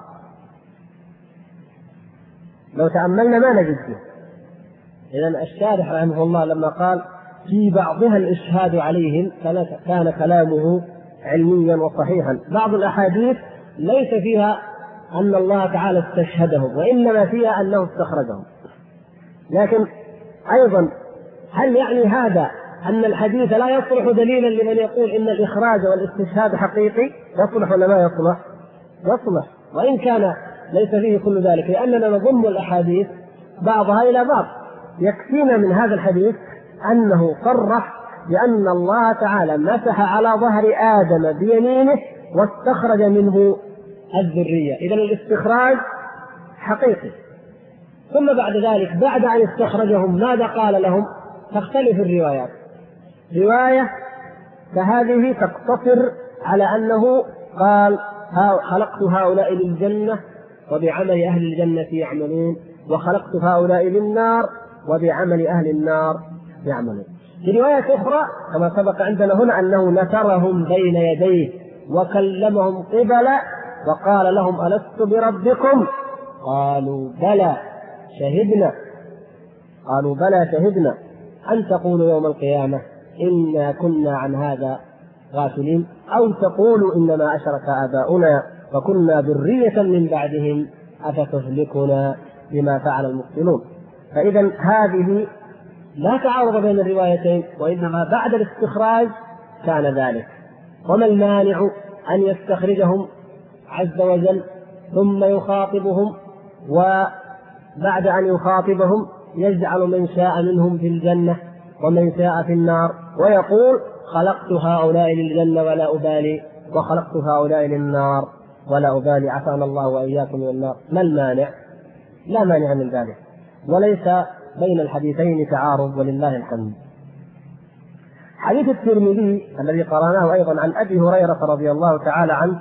لو تأملنا ما نجد فيه. إذن الشارح رحمه الله لما قال في بعضها الإشهاد عليهم كان كلامه علميا وصحيحا. بعض الأحاديث ليس فيها أن الله تعالى استشهدهم، وإنما فيها أنه استخرجهم. لكن أيضا هل يعني هذا أن الحديث لا يصلح دليلا لمن يقول إن الإخراج والاستشهاد حقيقي؟ يصلح ولا ما يصلح؟ يصلح، وإن كان ليس فيه كل ذلك، لأننا نضم الأحاديث بعضها إلى بعض. يكفينا من هذا الحديث أنه صرح بأن الله تعالى مسح على ظهر آدم بيمينه واستخرج منه الذرية. إذن الاستخراج حقيقي. ثم بعد ذلك بعد أن استخرجهم ماذا قال لهم؟ تختلف الروايات. رواية كهذه تقتصر على أنه قال خلقت هؤلاء للجنة وبعمل أهل الجنة يعملون، وخلقت هؤلاء للنار وبعمل أهل النار يعملون. في رواية أخرى كما سبق عندنا هنا أنه نثرهم بين يديه وكلمهم قبلا وقال لهم ألست بربكم؟ قالوا بلى شهدنا. قالوا بلى شهدنا أن تقولوا يوم القيامة إنا كنا عن هذا غافلين، أو تقولوا إنما أشرك آباؤنا وكنا ذرية من بعدهم أفتهلكنا بما فعل المبطلون. فإذا هذه لا تعارض بين الروايتين، وإنما بعد الاستخراج كان ذلك. وما المانع أن يستخرجهم عز وجل ثم يخاطبهم، وبعد أن يخاطبهم يجعل من شاء منهم في الجنة ومن شاء في النار، ويقول خلقت هؤلاء للجنة ولا أبالي وخلقت هؤلاء للنار ولا أبالي، عافانا الله وإياكم من النار. ما المانع؟ لا مانع من ذلك، وليس بين الحديثين تعارض ولله الحمد. حديث الترمذي الذي قرأناه أيضا عن أبي هريرة رضي الله تعالى عنه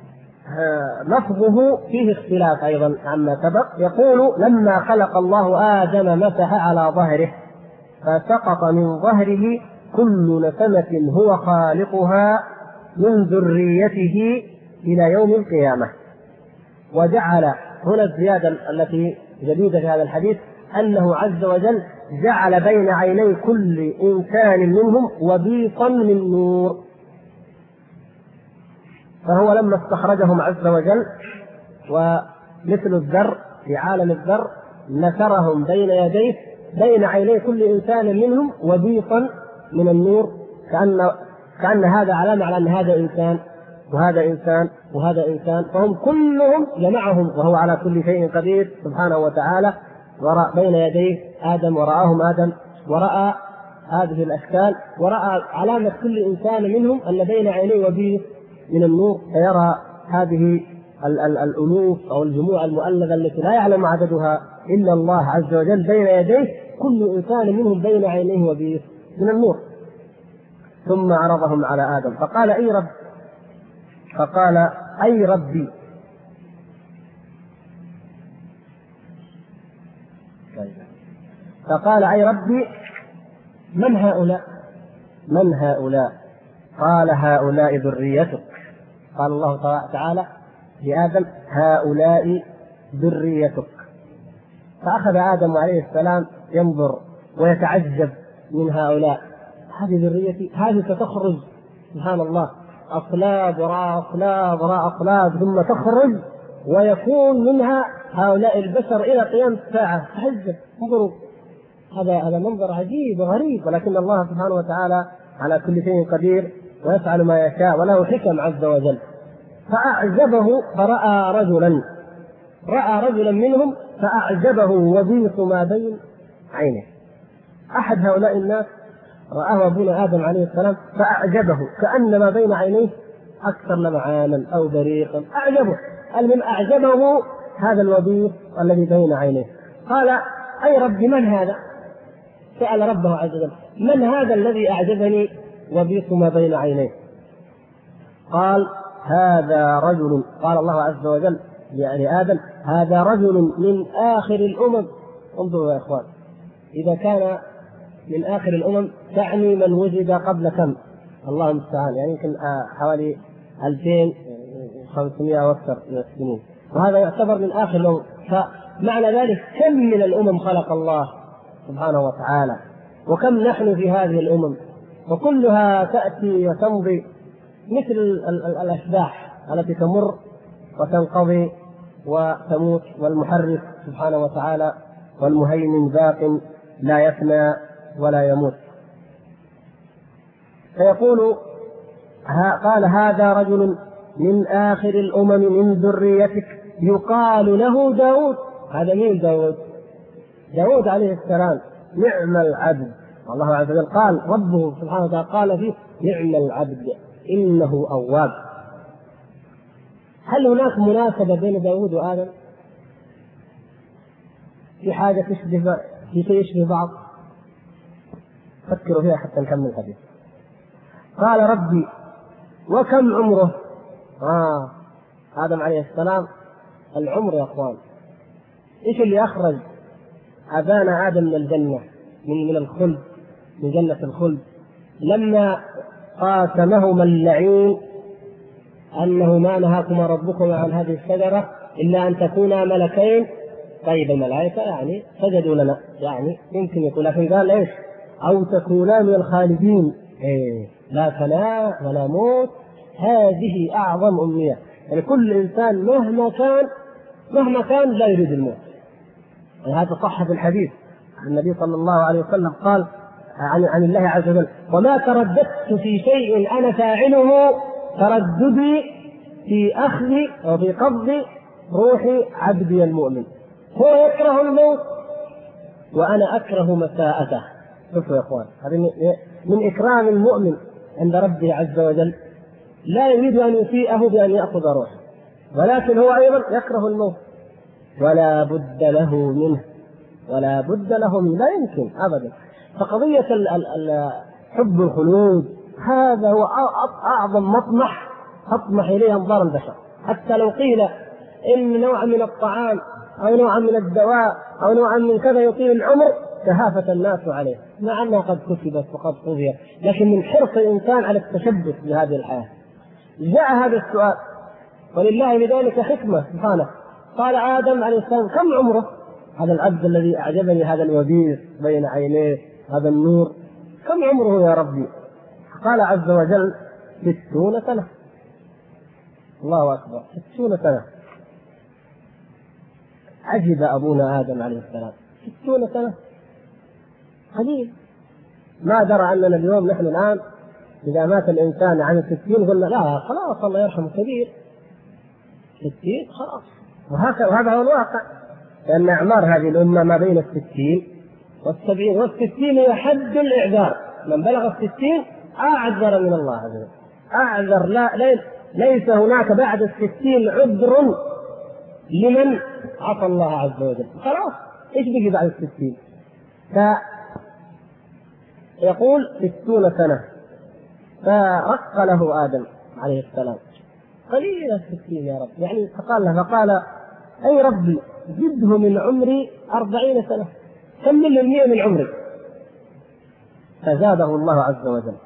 لفظه فيه اختلاف أيضا عما سبق. يقول لما خلق الله آدم مسح على ظهره فسقط من ظهره كل نسمة هو خالقها من ذريته إلى يوم القيامة. وجعل هنا الزيادة التي جديدة في هذا الحديث أنه عز وجل جعل بين عيني كل إنسان منهم وبيصا من نور. فهو لما استخرجهم عز وجل ومثل الذر في عالم الذر نثرهم بين يديه بين عيني كل إنسان منهم وبيصا من النور، كأن هذا علامة على أن هذا إنسان وهذا إنسان وهذا إنسان، فهم كلهم جمعهم وهو على كل شيء قدير سبحانه وتعالى. ورأى بين يديه آدم ورآهم آدم ورأى هذه الأشكال ورأى علامة كل إنسان منهم أن بين عينيه وبيص من النور، فيرى هذه الألوف أو الجموع المؤلفة التي لا يعلم عددها إلا الله عز وجل بين يديه كل إنسان منهم بين عينيه وبيص من النور. ثم عرضهم على آدم فقال أي رب، فقال أي ربي. فقال أي ربي من هؤلاء؟ من هؤلاء؟ قال هؤلاء ذريتك. قال الله تعالى لآدم هؤلاء ذريتك. فأخذ آدم عليه السلام ينظر ويتعجب من هؤلاء، هذه ذريتي، هذه ستخرج سبحان الله أصلاب وراء أصلاب وراء أصلاب، ثم تخرج ويكون منها هؤلاء البشر إلى قيام الساعة. تحزب، انظروا، هذا منظر عجيب وغريب، ولكن الله سبحانه وتعالى على كل شيء قدير ويفعل ما يشاء وله حكم عز وجل. فأعجبه فرأى رجلا منهم فأعجبه وبيص ما بين عينه. أحد هؤلاء الناس رآه أبونا آدم عليه السلام فأعجبه، كأن ما بين عينيه أكثر لمعانا أو بريقا، أعجبه. المهم أعجبه هذا الوبيص الذي بين عينيه. قال: أي رب، من هذا؟ سأل ربه عز وجل: من هذا الذي أعجبني وبيص ما بين عينيه؟ قال: هذا رجل، قال الله عز وجل يعني آدم: هذا رجل من آخر الأمم. انظروا يا إخوان، إذا كان من آخر الأمم تعني من وجد قبل كم؟ الله المستعان، يعني يمكن حوالي 2500 واكثر من السنين، وهذا يعتبر من آخر الأمم. فمعنى ذلك كم من الأمم خلق الله سبحانه وتعالى، وكم نحن في هذه الأمم، وكلها تأتي وتمضي مثل الأشباح التي تمر وتنقضي وتموت، والمحرك سبحانه وتعالى والمهيمن باق لا يفنى ولا يموت. فيقول: قال: هذا رجل من آخر الأمم من ذريتك يقال له داود. هذا مين داود؟ داود عليه السلام، نعم العبد. الله عز وجل قال، ربه سبحانه وتعالى قال فيه: نعم العبد إنه أواب. هل هناك مناسبة بين داود وآدم؟ في حاجة تشبه، في شيء يشبه بعض؟ فكروا فيها حتى نكمل الحديث. قال: ربي وكم عمره؟ آدم عليه السلام العمر يا أخوان. إيش اللي أخرج أبانا آدم من الجنة، من الخلد، من جنة الخلد، لما قاسمهما اللعين أنه ما نهاكما ربكما عن هذه الشجرة إلا أن تكونا ملكين. طيب الملائكة يعني سجدوا لنا، يعني يمكن يقول، لكن قال إيش؟ أو تكونا من الخالدين. لا فناء ولا موت، هذه أعظم أمنية. يعني كل إنسان مهما كان لا يريد الموت. هذا صح في الحديث النبي صلى الله عليه وسلم قال عن الله عز وجل: وما ترددت في شيء أنا فاعله ترددي في أخذ أو في قبض روح عبدي المؤمن. هو يكره الموت وأنا أكره مساءته. شوفوا يا إخوان، هذا من إكرام المؤمن عند ربه عز وجل. لا يريد أن يسيئه بأن يأخذ روحه، ولكن هو أيضا يكره الموت ولا بد له منه، ولا بد له منه، لا يمكن أبدا. فقضية حب الخلود هذا هو أعظم مطمح تطمح إليه أنظار البشر. حتى لو قيل إن نوعا من الطعام أو نوعا من الدواء أو نوعا من كذا يطيل العمر تهافت الناس عليه، مع أنها قد كتبت وقد قضيت، لكن من حرص الإنسان على التشبث بهذه الحياة جاء هذا السؤال، ولله لذلك حكمة سبحانه. قال آدم عليه السلام: كم عمره؟ هذا العبد الذي أعجبني، هذا الوبيص بين عينيه، هذا النور، كم عمره يا ربي؟ قال عز وجل: 60 سنة. الله أكبر، 60 سنة. عجب أبونا آدم عليه السلام، 60 سنة قليل. ما درى أننا اليوم نحن الآن إذا مات الإنسان عن 60 قلنا لا خلاص الله يرحمه كبير، 60 خلاص. وهذا هو الواقع، لأن أعمار هذه الأمة ما بين 60 و70، وال60 هي حد الإعذار. من بلغ 60 أعذر من الله عز وجل، أعذر. ليس هناك بعد 60 عذر لمن عصى الله عز وجل. خلاص إيش بيجي بعد 60؟ فيقول 60 سنة. فرق له آدم عليه السلام: قليلة 60 يا رب، يعني فقال: أي ربي زده من عمري 40 سنة، كمل 100 من عمري. فزاده الله عز وجل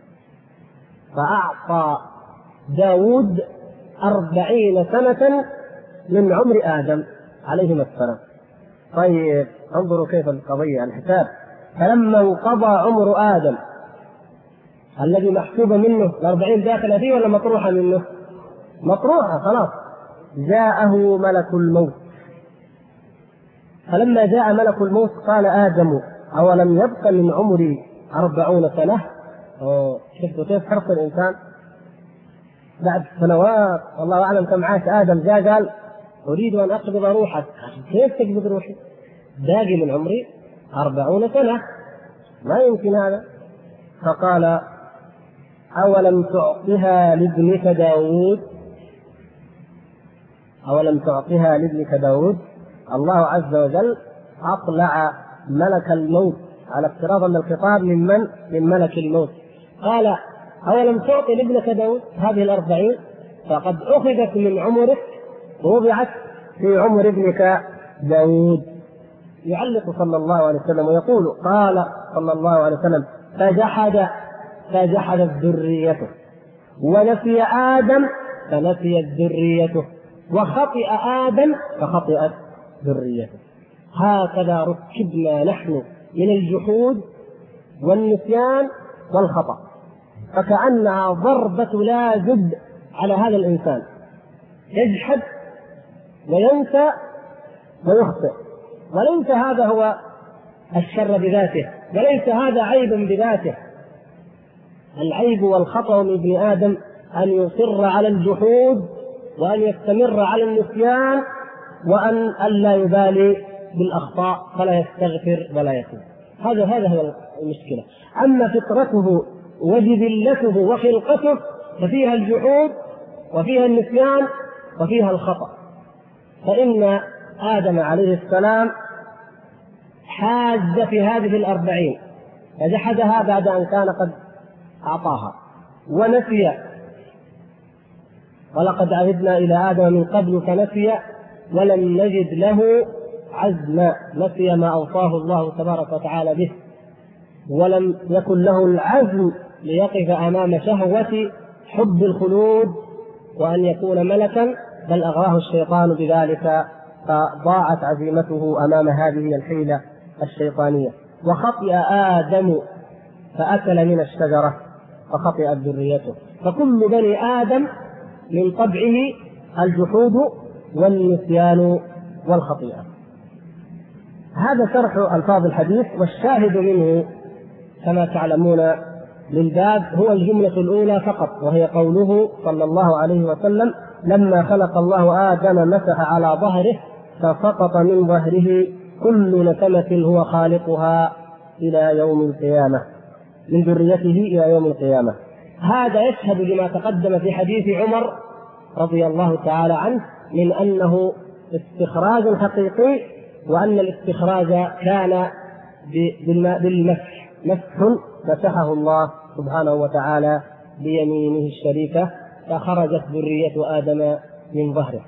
فأعطى داود 40 سنة من عمر آدم عليهما السلام. طيب انظروا كيف القضية الحساب. فلما انقضى عمر آدم الذي محسوب منه 40 داخل فيه ولا مطروحة منه؟ مطروحة خلاص. جاءه ملك الموت، فلما جاء ملك الموت قال آدم أولم يبق من عمري 40 سنة؟ شفتوا كيف حرص الإنسان بعد سنوات، والله أعلم كم عاش آدم. جاء قال أريد أن أقبض روحك. كيف تقبض روحي؟ باقي من عمري 40 سنة، ما يمكن هذا. فقال أولم تعطها لابنك داود؟ أولم تعطها لابنك داود؟ الله عز وجل أطلع ملك الموت على افتراض أن الخطاب من ملك الموت. قال أولم تعطي لابنك داود هذه 40؟ فقد أخذت من عمرك ووضعت في عمر ابنك داود. يعلق صلى الله عليه وسلم ويقول قال صلى الله عليه وسلم فجحدت ذريته، ونسي آدم فنسيت ذريته، وخطئ آدم فخطئت ذريته. هكذا ركبنا نحن من الجحود والنسيان والخطأ، فكأنها ضربة لا جد على هذا الإنسان، يجحد وينسى ويخطئ. وليس هذا هو الشر بذاته، وليس هذا عيب بذاته. العيب والخطأ من ابن آدم أن يصر على الجحود، وأن يستمر على النسيان، وأن لا يبالي بالأخطاء فلا يستغفر ولا يتوب. هذا هو المشكلة. أما فطرته وجبلته وخلقته ففيها الجحود وفيها النسيان وفيها الخطأ. فإن آدم عليه السلام حاز في هذه 40 فجحدها بعد أن كان قد أعطاها، ونسي، ولقد عهدنا إلى آدم من قبل فنسي ولم نجد له عزما. نسي ما أوصاه الله تبارك وتعالى به، ولم يكن له العزم ليقف أمام شهوة حب الخلود وأن يكون ملكا، بل أغراه الشيطان بذلك فضاعت عزيمته أمام هذه الحيلة الشيطانية. وخطئ آدم فأكل من الشجرة فخطئت ذريته. فكل بني آدم من طبعه الجحود والنسيان والخطيئة. هذا شرح ألفاظ الحديث، والشاهد منه كما تعلمون للباب هو الجملة الأولى فقط، وهي قوله صلى الله عليه وسلم لما خلق الله آدم مسح على ظهره فسقط من ظهره كل نسمة هو خالقها إلى يوم القيامة، من ذريته إلى يوم القيامة. هذا يشهد لما تقدم في حديث عمر رضي الله تعالى عنه من أنه استخراج حقيقي، وأن الاستخراج كان بالمسح، مسحه الله سبحانه وتعالى بيمينه الشريفة فخرجت ذرية آدم من ظهره.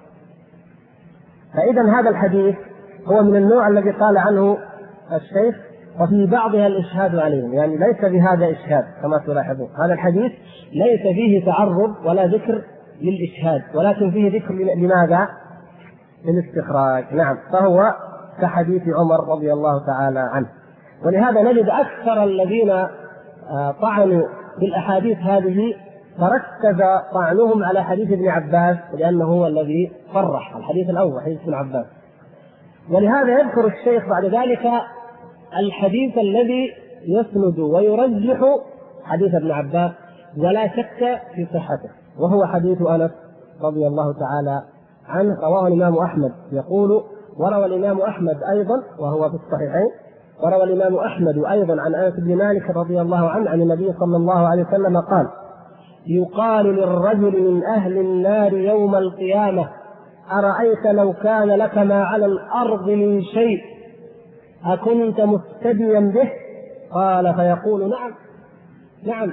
فإذا هذا الحديث هو من النوع الذي قال عنه الشيخ وفي بعضها الإشهاد عليهم، يعني ليس بهذا إشهاد كما تلاحظون. هذا الحديث ليس فيه تعرض ولا ذكر للإشهاد، ولكن فيه ذكر لماذا؟ للاستخراج. نعم، فهو كحديث عمر رضي الله تعالى عنه. ولهذا نجد أكثر الذين طعنوا بالأحاديث هذه تركز طعنهم على حديث ابن عباس، لأنه هو الذي صرح الحديث الأول حديث ابن عباس. ولهذا يذكر الشيخ بعد ذلك الحديث الذي يسند ويرجح حديث ابن عباس ولا شك في صحته، وهو حديث أنس رضي الله تعالى عنه، رواه الإمام أحمد. يقول وروى الإمام أحمد أيضا وهو في الصحيحين، وروى الإمام أحمد أيضا عن أنس بن مالك رضي الله عنه عن النبي صلى الله عليه وسلم قال يقال للرجل من أهل النار يوم القيامة أرأيت لو كان لك ما على الأرض من شيء أكنت مفتديا به؟ قال فيقول نعم.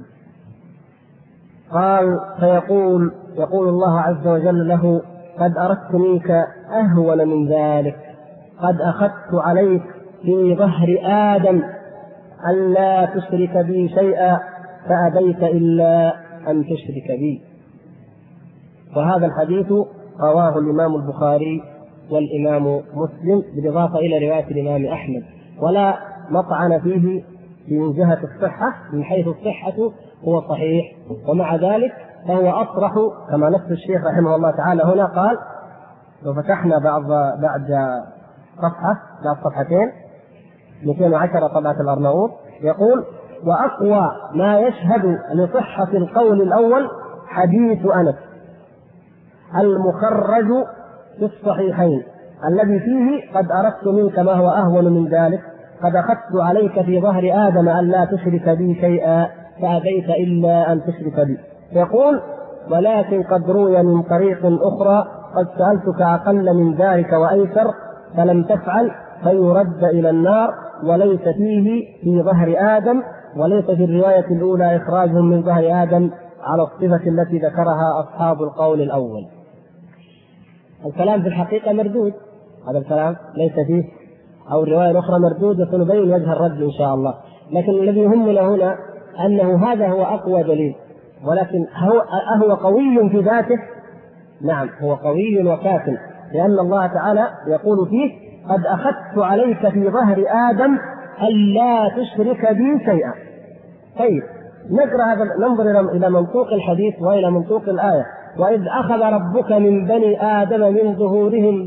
قال يقول الله عز وجل له قد أردت منك أهون من ذلك، قد أخذت عليك في ظهر آدم أن لا تشرك بي شيئا فأبيت إلا أن تشرك بي. وهذا الحديث رواه الإمام البخاري والإمام مسلم بالإضافة إلى رواية الإمام أحمد. ولا مطعن فيه من جهة الصحة، من حيث الصحة هو صحيح، ومع ذلك فهو أصرح كما نص الشيخ رحمه الله تعالى هنا. قال لو فتحنا بعد صفحة بعد صفحتين 210 طبعة الأرناؤوط يقول: وأقوى ما يشهد لصحة القول الأول حديث أنس المخرج في الصحيحين الذي فيه: قد أردت منك ما هو أهون من ذلك، قد أخذت عليك في ظهر آدم أن لا تشرك بي شيئا فأبيت إلا أن تشرك بي. يقول: ولكن قد روي من طريق أخرى: قد سألتك أقل من ذلك وأيسر فلم تفعل فيرد إلى النار، وليس فيه في ظهر آدم، وليس في الرواية الأولى إخراجهم من ظهر آدم على الصفة التي ذكرها أصحاب القول الأول. الكلام في الحقيقة مردود، هذا الكلام ليس فيه، أو الرواية الأخرى مردودة، سنبين وجه الرد إن شاء الله. لكن الذي يهمنا هنا أنه هذا هو أقوى دليل، ولكن هو قوي في ذاته؟ نعم، هو قوي وكاف، لأن الله تعالى يقول فيه: قد أخذت عليك في ظهر آدم ألا تشرك بي شيئا. طيب نقرأ هذا، ننظر إلى منطوق الحديث وإلى منطوق الآية: وإذ أخذ ربك من بني آدم من ظهورهم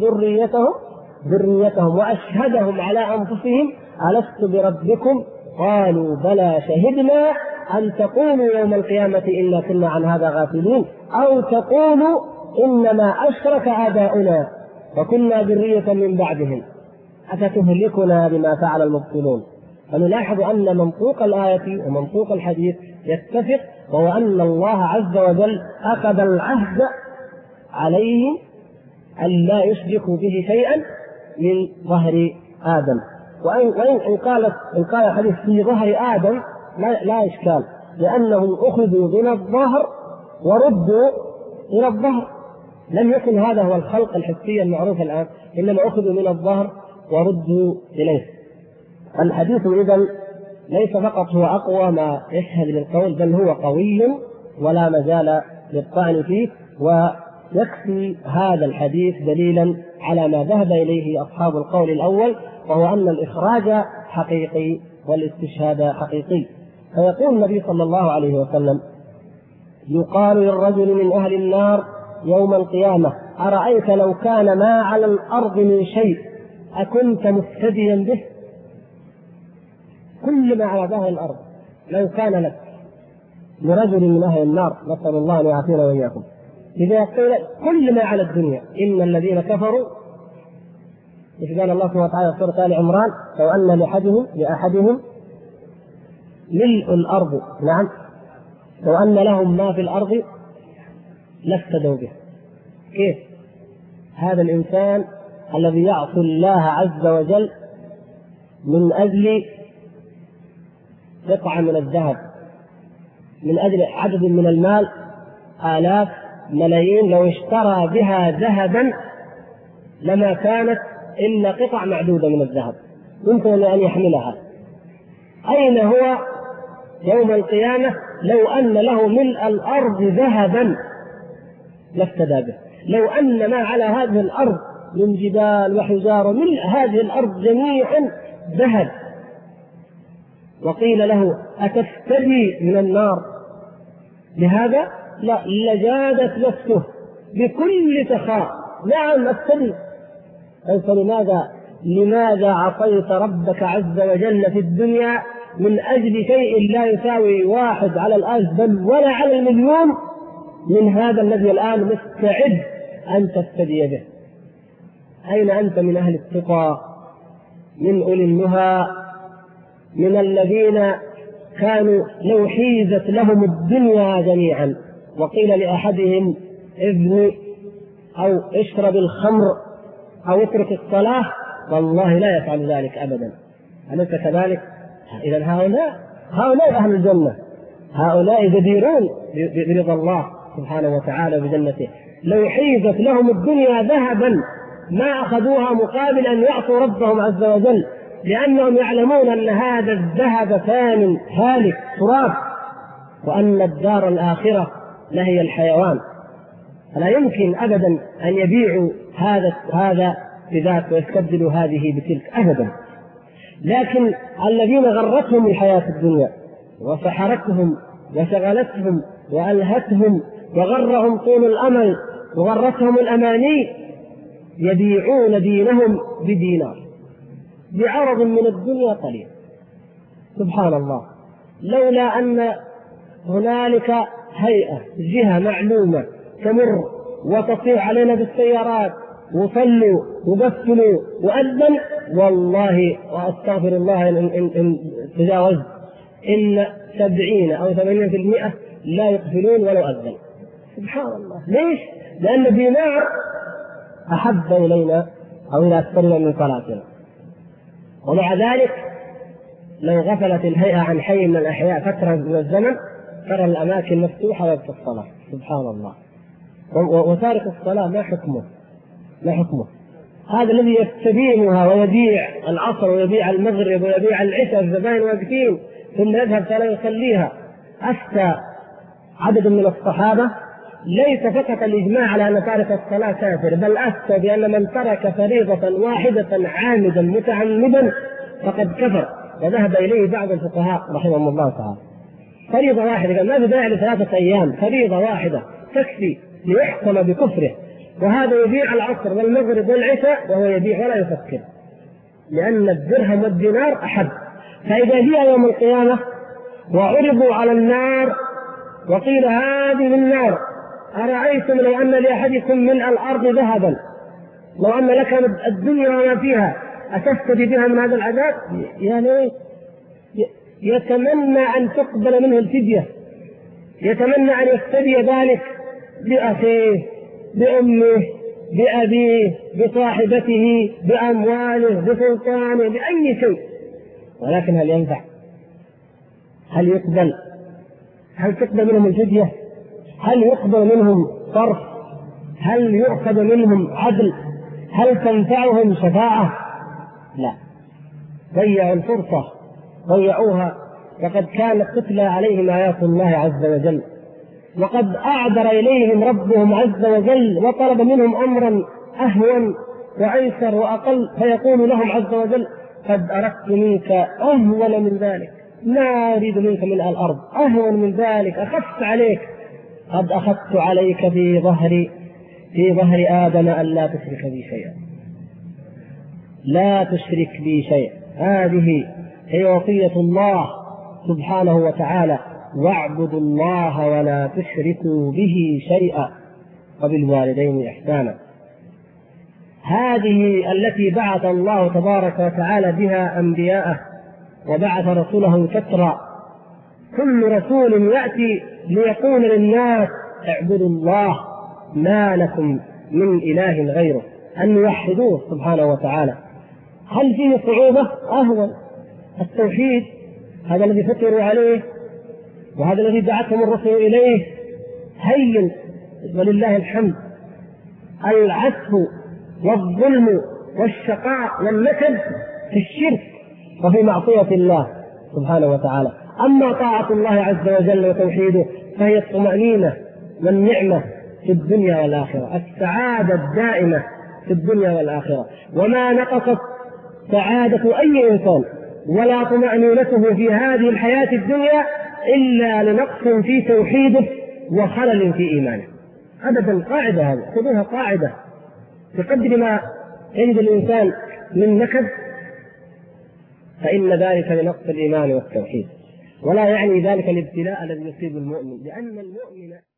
ذريتهم وأشهدهم على أنفسهم ألست بربكم قالوا بلى شهدنا أن تقولوا يوم القيامة إنا كنا عن هذا غافلين أو تقولوا إنما أشرك آباؤنا وكنا ذرية من بعدهم أفتهلكنا بما فعل المبطلون. فنلاحظ أن منطوق الآية ومنطوق الحديث يتفق، وهو أن الله عز وجل أخذ العهد عليهم أن لا يشركوا به شيئا من ظهر آدم. وإن قال الحديث في ظهر آدم لا إشكال، لأنهم أخذوا من الظهر وردوا إلى الظهر. لم يكن هذا هو الخلق الحسي المعروف الآن، إنما أخذوا من الظهر وردوا إليه. الحديث إذن ليس فقط هو أقوى ما يشهد للقول، بل هو قوي ولا مجال للطعن فيه. ويكفي هذا الحديث دليلا على ما ذهب إليه أصحاب القول الأول، وهو أن الإخراج حقيقي والاستشهاد حقيقي. فيقول النبي صلى الله عليه وسلم: يقال للرجل من أهل النار يوم القيامة: أرأيت لو كان ما على الأرض من شيء أكنت مفتديا به؟ كل ما على ظهر الأرض لو كان لك، لرجل من أهل النار، نسأل الله أن يعافينا وإياكم. إذا يقول كل ما على الدنيا: إن الذين كفروا، إذ قال الله سبحانه وتعالى في سورة آل عمران: لو أن لأحدهم ملء الأرض، نعم، لو أن لهم ما في الأرض لافتدوا به. كيف هذا الإنسان الذي يعصي الله عز وجل من أجل قطعة من الذهب، من أجل عدد من المال، آلاف ملايين، لو اشترى بها ذهبا لما كانت إلا قطع معدودة من الذهب يمكن أن يحملها. أين هو يوم القيامة لو أن له ملء الأرض ذهبا لافتدى به؟ لو أن ما على هذه الأرض من جبال وحجار، ملء هذه الأرض جميعا ذهب، وقيل له: أتفتدي من النار بهذا؟ لا، لجادت نفسه بكل سخاء: نعم أفتدي. لماذا عصيت ربك عز وجل في الدنيا من أجل شيء لا يساوي 1 على الألف بل ولا على المليون من هذا الذي الآن مستعد أن تفتدي به؟ أين أنت من أهل التقى، من أولي النهى، من الذين كانوا لو حيزت لهم الدنيا جميعا وقيل لأحدهم ابني أو اشرب الخمر أو اترك الصلاة والله لا يفعل ذلك أبدا؟ أليس كذلك؟ إذن هؤلاء أهل الجنة، هؤلاء جديرون برضا الله سبحانه وتعالى بجنته. لو حيزت لهم الدنيا ذهبا ما أخذوها مقابل أن يعصوا ربهم عز وجل، لأنهم يعلمون أن هذا الذهب ثان هالك تراب، وأن الدار الآخرة لهي الحيوان. فلا يمكن أبدا أن يبيعوا هذا بذاك ويستبدلوا هذه بتلك أبدا. لكن الذين غرتهم الحياة الدنيا وسحرتهم وشغلتهم وألهتهم وغرهم طول الأمل وغرتهم الأماني يبيعون دينهم بدينار بعرض من الدنيا قليل. سبحان الله، لولا أن هنالك هيئة جهة معلومة تمر وتصيح علينا بالسيارات وصلوا وقفلوا وأذن، والله وأستغفر الله إن تجاوز إن 70 أو 80% لا يقفلون ولو أذن. سبحان الله. ليش؟ لأن دينار أحب إلينا أو إلى أكثرنا من صلاتنا. ومع ذلك لو غفلت الهيئة عن حي من الأحياء فترة من الزمن ترى الأماكن مفتوحة وقت الصلاة. سبحان الله. وتارك الصلاة ما حكمه؟ ما حكمه؟ هذا الذي يستديمها ويبيع العصر ويبيع المغرب ويبيع العشاء الزبائن واقفين ثم يذهب فلا يصليها. أفتى عدد من الصحابة ليس فقط الإجماع على أن تارك الصلاة كافر، بل أفتى بأن من ترك فريضة واحدة عامدا متعمدا فقد كفر، وذهب إليه بعض الفقهاء رحمهم الله تعالى. فريضة واحدة، ما في داعي ل3 أيام، فريضة واحدة تكفي ليحكم بكفره. وهذا يبيع العصر والمغرب والعشاء وهو يبيع ولا يفكر، لأن الدرهم والدينار أحب. فإذا جاء يوم القيامة وعرضوا على النار وقيل هذه النار أرأيتم لو أن لأحدكم من الأرض ذهبا، لو أن لك الدنيا وما فيها أتفتدي بها من هذا العذاب؟ يا ليت يتمنى أن تقبل منه الفدية، يتمنى أن يفتدي ذلك بأخيه بأمه بأبيه بصاحبته بأمواله بسلطانه بأي شيء، ولكن هل ينفع؟ هل يقبل؟ هل تقبل منهم الفدية؟ هل يقبل منهم صرف؟ هل يؤخذ منهم عدل؟ هل تنفعهم شفاعة؟ لا، ضيعوا الفرصة، ضيعوها، وقد كانت تتلى عليهم آيات الله عز وجل، وقد أعذر إليهم ربهم عز وجل وطلب منهم أمرا أهون وأيسر وأقل، فيقول لهم عز وجل قد أردت منك أهون من ذلك، ما أريد منك من الأرض، أهون من ذلك، أخفت عليك، قد أخذت عليك في ظهر آدم أن لا تشرك بي شيئا، لا تشرك بي شيئا. هذه هي وصية الله سبحانه وتعالى: واعبدوا الله ولا تشركوا به شيئا وبالوالدين إحسانا. هذه التي بعث الله تبارك وتعالى بها أنبياءه وبعث رسوله كثرا، كل رسول يأتي ليقول للناس اعبدوا الله ما لكم من إله غيره، أن يوحدوه سبحانه وتعالى. هل فيه صعوبة؟ أهون التوحيد، هذا الذي فطروا عليه وهذا الذي دعتهم الرسل إليه، هين ولله الحمد. العسف والظلم والشقاء والنكد في الشرك وفي معصية الله سبحانه وتعالى. أما طاعة الله عز وجل وتوحيده فهي الطمأنينة والنعمة في الدنيا والآخرة، السعادة الدائمة في الدنيا والآخرة. وما نقصت سعادة أي إنسان ولا طمأنينته في هذه الحياة الدنيا إلا لنقص في توحيده وخلل في إيمانه أبدا. قاعدة هذه، خذوها قاعدة، بقدر ما يجد الإنسان من نكد فإن ذلك لنقص الإيمان والتوحيد، ولا يعني ذلك الابتلاء الذي يصيب المؤمن، لأن المؤمن